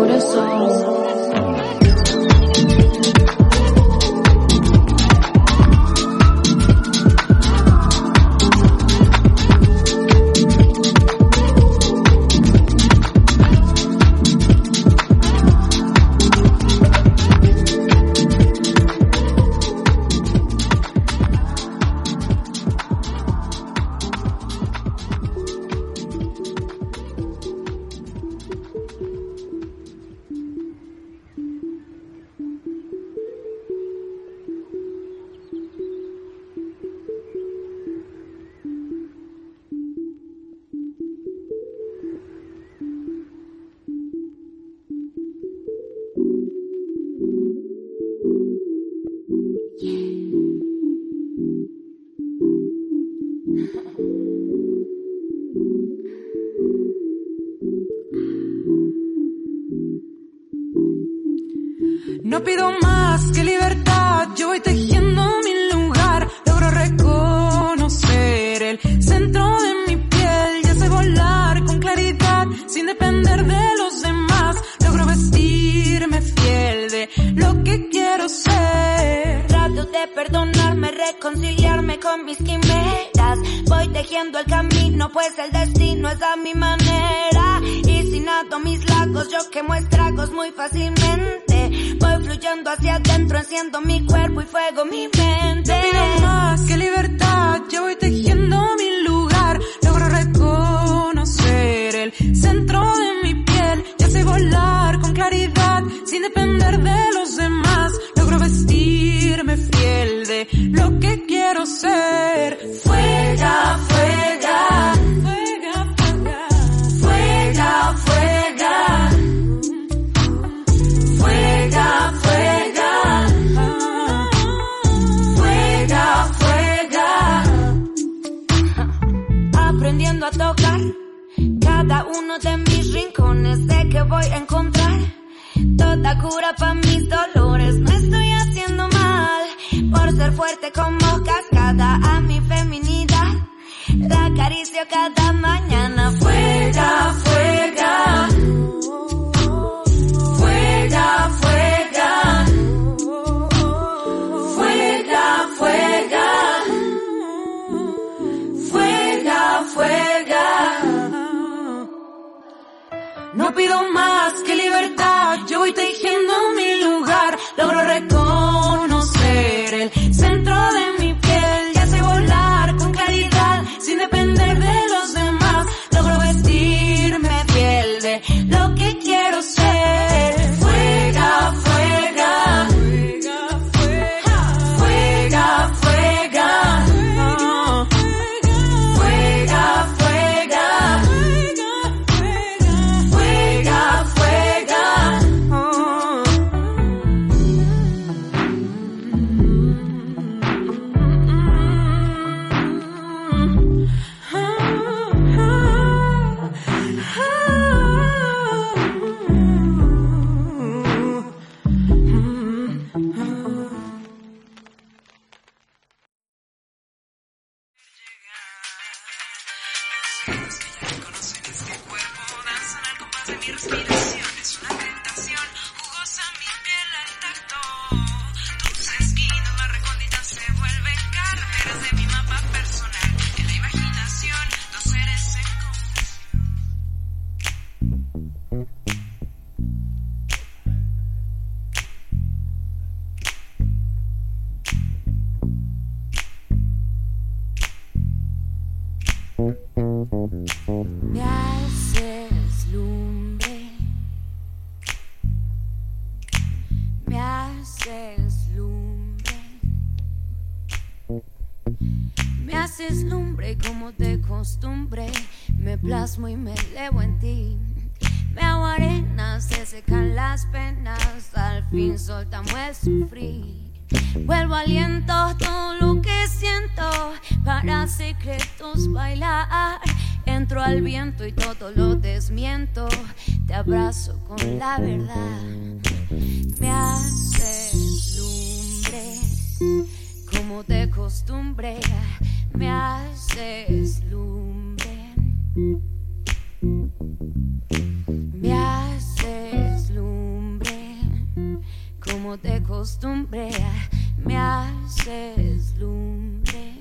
No pido más que libertad, yo voy tejiendo mi lugar. Logro reconocer el centro de mi piel. Ya sé volar con claridad, sin depender de los demás. Logro vestirme fiel de lo que quiero ser. Trato de perdonarme, reconciliarme con mis quimeras. Voy tejiendo el camino, pues el destino es a mi manera. Y si nado mis lagos, yo quemo estragos muy fácilmente. Voy fluyendo hacia adentro, enciendo mi cuerpo y fuego mi mente. No pido más que libertad, yo voy tejiendo mi lugar. Logro reconocer el centro de mi piel. Ya sé volar con claridad, sin depender de los demás. Logro vestirme fiel de lo que quiero ser. Fuega, fuega, fuega, fuega, fuega, fuega, fuega, fuega, fuega, fuega. Aprendiendo a tocar cada uno de mis rincones, sé que voy a encontrar toda cura pa' mis dolores. No estoy haciendo mal por ser fuerte como cascada. A mi feminidad la acaricio cada mañana. Fuega, fuega, fuega, fuega, fuega, fuega, fuega, fuega. No pido más que libertad, yo voy tejiendo mi lugar. Logro reconocer el centro de mi piel. Ya sé volar con claridad, sin depender de los demás. Logro vestirme fiel de lo que quiero ser. Fuega, fuega, fuega, fuega, fuega, fuega, fuega, fuega, fuega. Me haces lumbre, me haces lumbre, me haces lumbre como de costumbre. Me plasmo y me elevo en ti. Me hago arena, se secan las penas, al fin soltamos el sufrir. Vuelvo aliento todo lo que siento, para secretos bailar. Entro al viento y todo lo desmiento, te abrazo con la verdad. Me haces lumbre, como de costumbre. Me haces lumbre, me haces lumbre, como de costumbre. Me haces lumbre.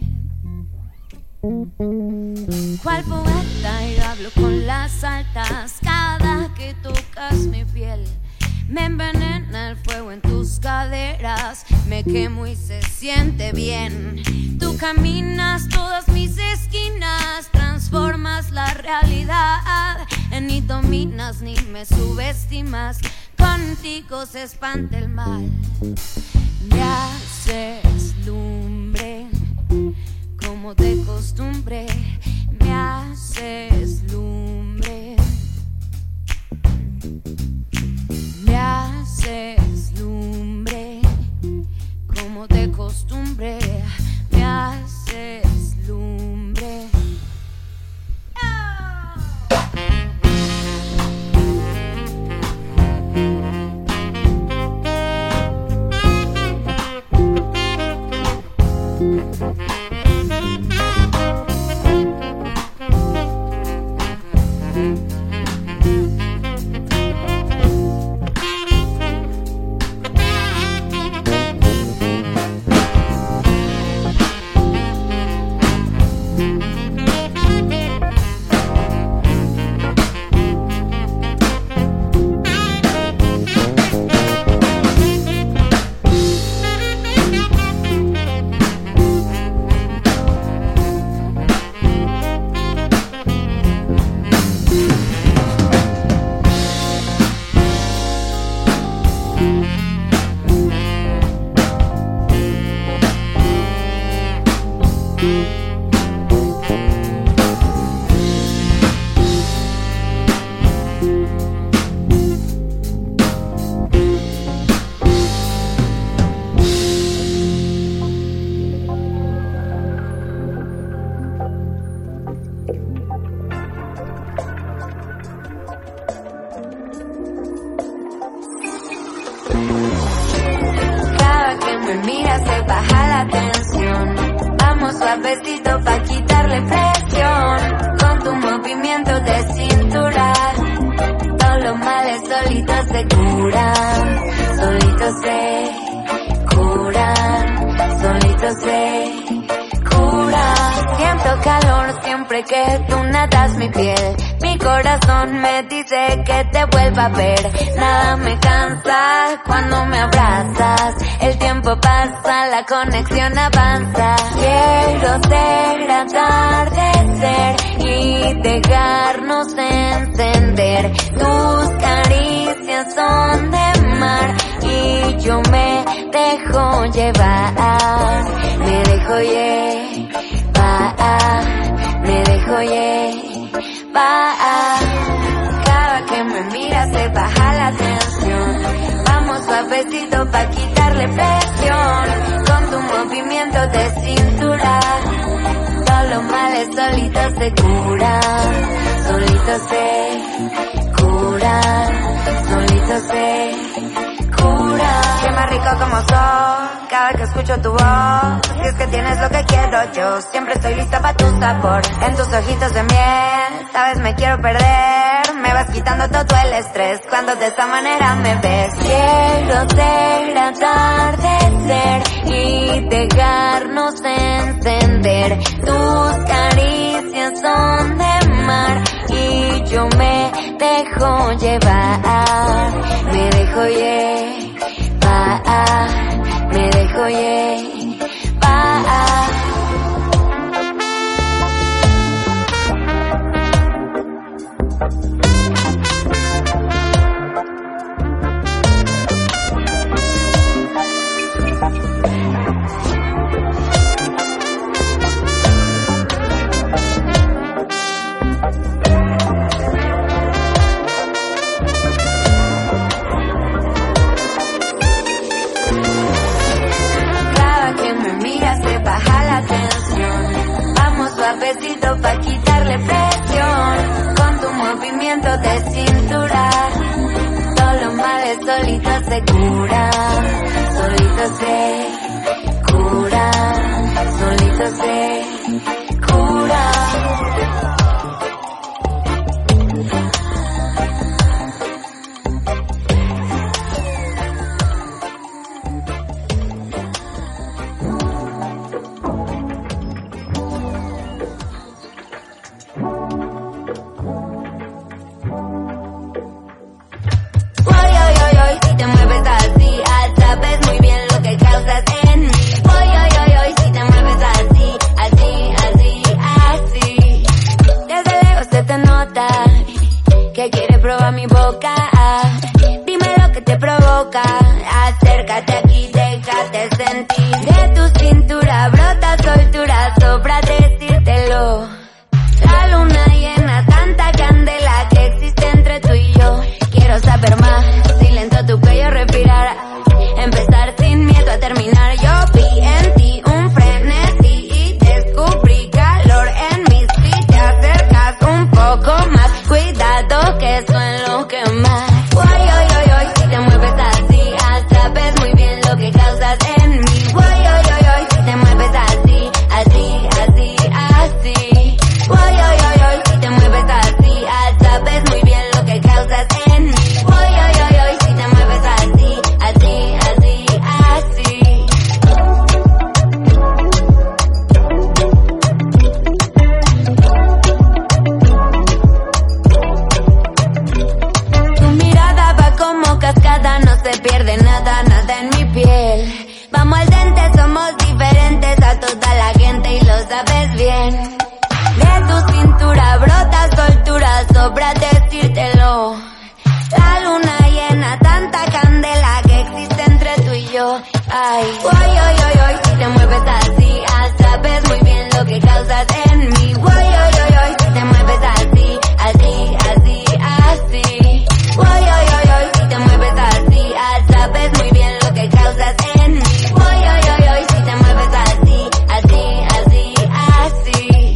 Cual poeta y hablo con las altas, cada que tocas mi piel. Me envenena el fuego en tus caderas, me quemo y se siente bien. Tú caminas todas mis esquinas, transformas la realidad. Ni dominas ni me subestimas, contigo se espanta el mal. Me haces lumbre, como de costumbre. Me haces lumbre, me haces lumbre, como de costumbre. Me haces lumbre. suavecito pa' quitarle presión. Con tu movimiento de cintura, todos los males solitos se curan, solitos se curan, solitos se curan. Siento calor siempre que tú nadas mi piel. Mi corazón me dice que te vuelva a ver. Nada me cansa cuando me abrazas. El tiempo pasa, la conexión avanza. Quiero ser atardecer y dejarnos encender. Tus caricias son de mar y yo me dejo llevar. Me dejo llevar, me dejo llevar. Cada que me miras se baja la tensión. Vamos suavecito pa' quitarle presión. Con tu movimiento de cintura, todos los males solitos se curan, solitos se curan, solitos se curan. Qué más rico como son cada que escucho tu voz. Si es que tienes lo que quiero yo, siempre estoy lista pa' tu sabor. En tus ojitos de miel, sabes me quiero perder. Me vas quitando todo el estrés cuando de esta manera me ves. Quiero ser atardecer y dejarnos encender. Tus caricias son de mar y yo me dejo llevar. Me dejo llevar, me dejo llevar. Suavecito pa' quitarle presión. Con tu movimiento de cintura, todos los males solitos se curan, solitos se curan, solitos se curan. Que quiere probar mi boca, dime lo que te provoca. Acércate aquí, déjate sentir. De tu cintura brota soltura, sobra decírtelo. La luna llena, tanta candela que existe entre tú y yo. Quiero saber más, si lento tu cuello respirar. Empezar sin miedo a terminar. Yo vi en ti un frenesí y descubrí calor en mí. Si te acercas un poco más, cuidado que eso es lo que más. Uy, uy, uy, uy, si te mueves así, sabes muy bien lo que causas en mí. Uy, uy, uy, uy, si te mueves así, así, así, así. Uy, uy, uy, uy, si te mueves así, sabes muy bien lo que causas en mí. Uy, uy, uy, uy, si te mueves así, así, así, así. Tu mirada va como cascada, no se pierde nada, nada en mi piel. Vamos al dente, somos diferentes a toda la gente y lo sabes bien. De tu cintura brota soltura, sobra decírtelo. La luna llena, tanta candela que existe entre tú y yo. Ay, uy, uy, uy, uy, si te mueves así, sabes muy bien lo que causas en mí. Uy, uy, uy, uy, si te mueves así, así, así, así. Uy, uy, uy, uy, si te mueves así, sabes muy bien lo que causas en mí. Uy, uy, uy, uy, si te mueves así, así, así, así.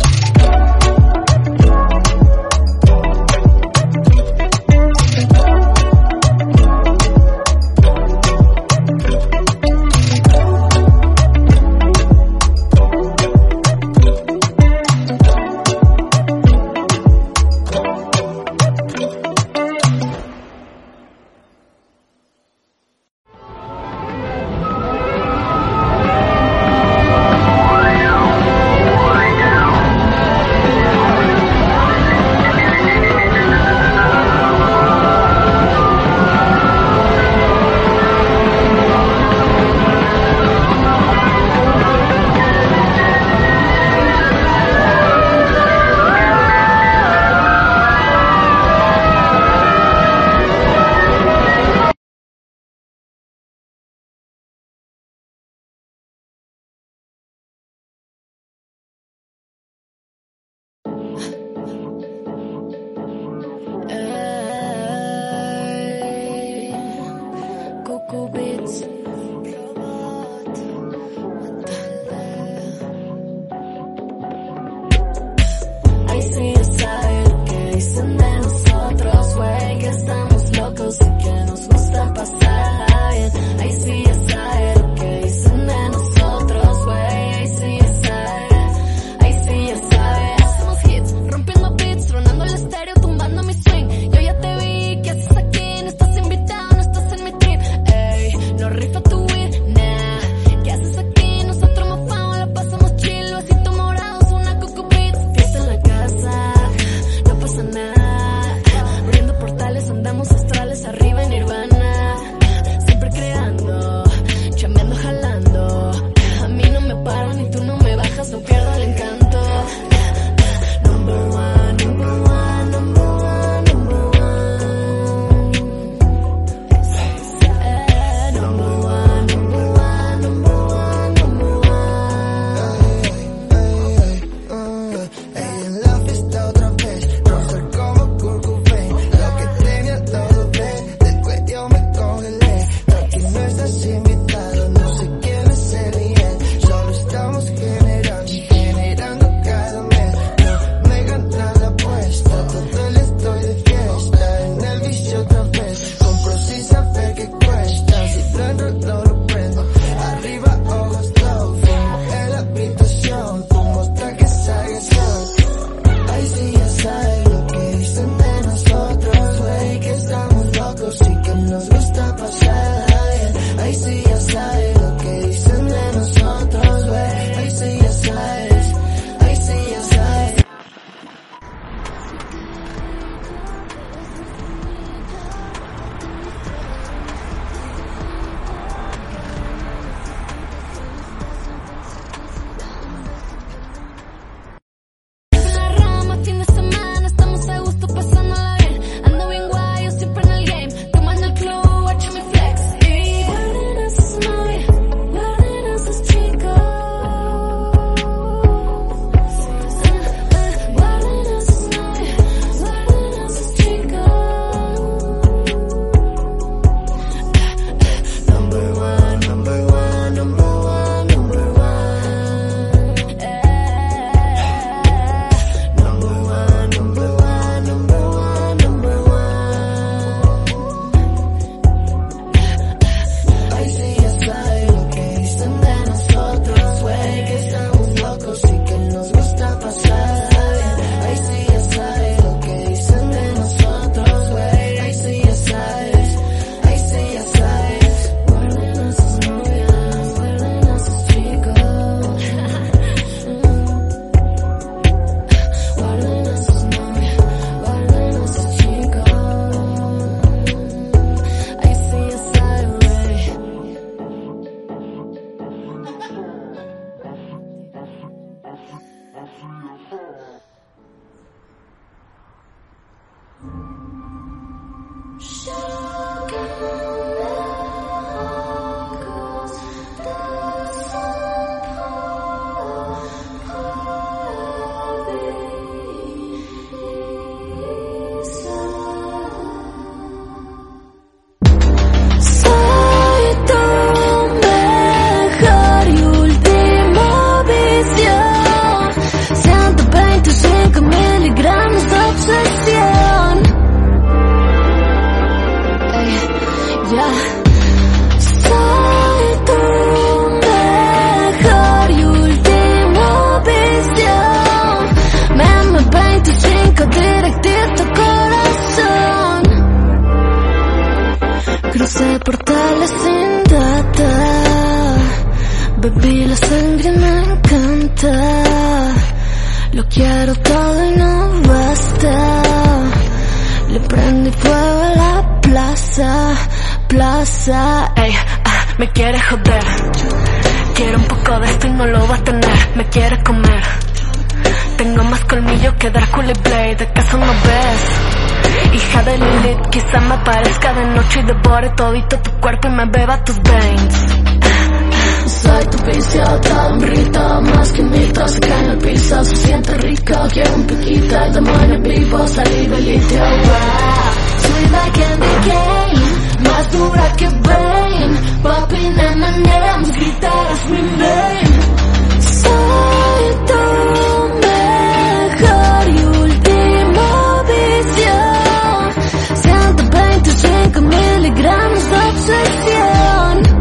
Y la sangre me encanta, lo quiero todo y no basta. Le prendí fuego a la plaza, plaza. Ey, ah, me quiere joder. Quiero un poco de esto y no lo va a tener. Me quiere comer. Tengo más colmillo que Drácula y Blade. ¿Acaso no ves? Hija de Lilith, quizá me aparezca de noche y devore todito tu cuerpo y me beba tus veins. Soy tu vicio, todo un rito, más que un mito. Se cae en el piso, se siente rico. Quiero un piquito, el demonio vivo, salí del litio. Soy la candy cane, más dura que Bane. Papi, nana, nana, mis guitarras, mi name. Soy tu mejor y último vicio. ciento veinticinco miligramos de obsesión.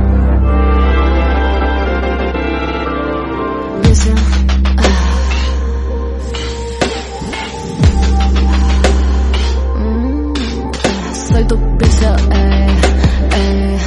Vicio. Ah. Mm. Soy tu vicio, eh, eh.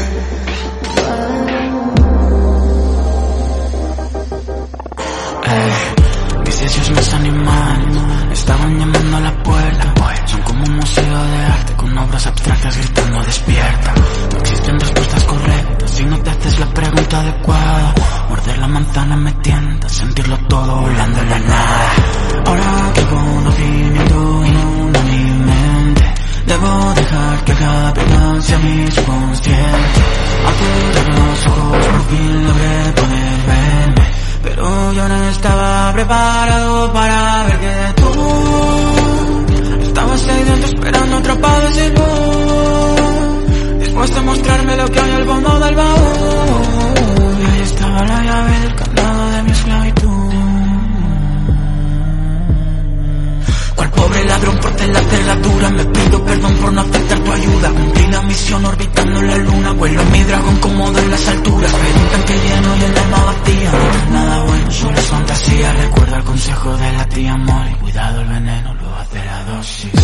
Eh, mis deseos me animal, estaban llamando a la puerta. Son como un museo de arte con obras abstractas gritando despierta. No existen respuestas correctas si no te haces la pregunta adecuada. Morder la manzana me tienta, sentirlo todo volando en la nada. Ahora que conocimiento inunda mi mente, debo dejar que cada verdad sea mi subconsciente. Al cerrar los ojos por fin logré poder verme, pero yo no estaba preparado para ver que tú estabas ahí dentro esperando atrapado en ese boom, dispuesto a mostrarme lo que hay al fondo del baúl. Y ahí estaba la llave del candado de mi esclavitud. Cual pobre ladrón por la cerradura, me pido perdón por no aceptar tu ayuda. Cumplí la misión orbitando la luna, vuelo mi dragón cómodo en las alturas. Preguntan que lleno y el alma vacía, no es nada bueno, solo es fantasía. Recuerda el consejo de la tía Molly, cuidado el veneno, luego hace la dosis.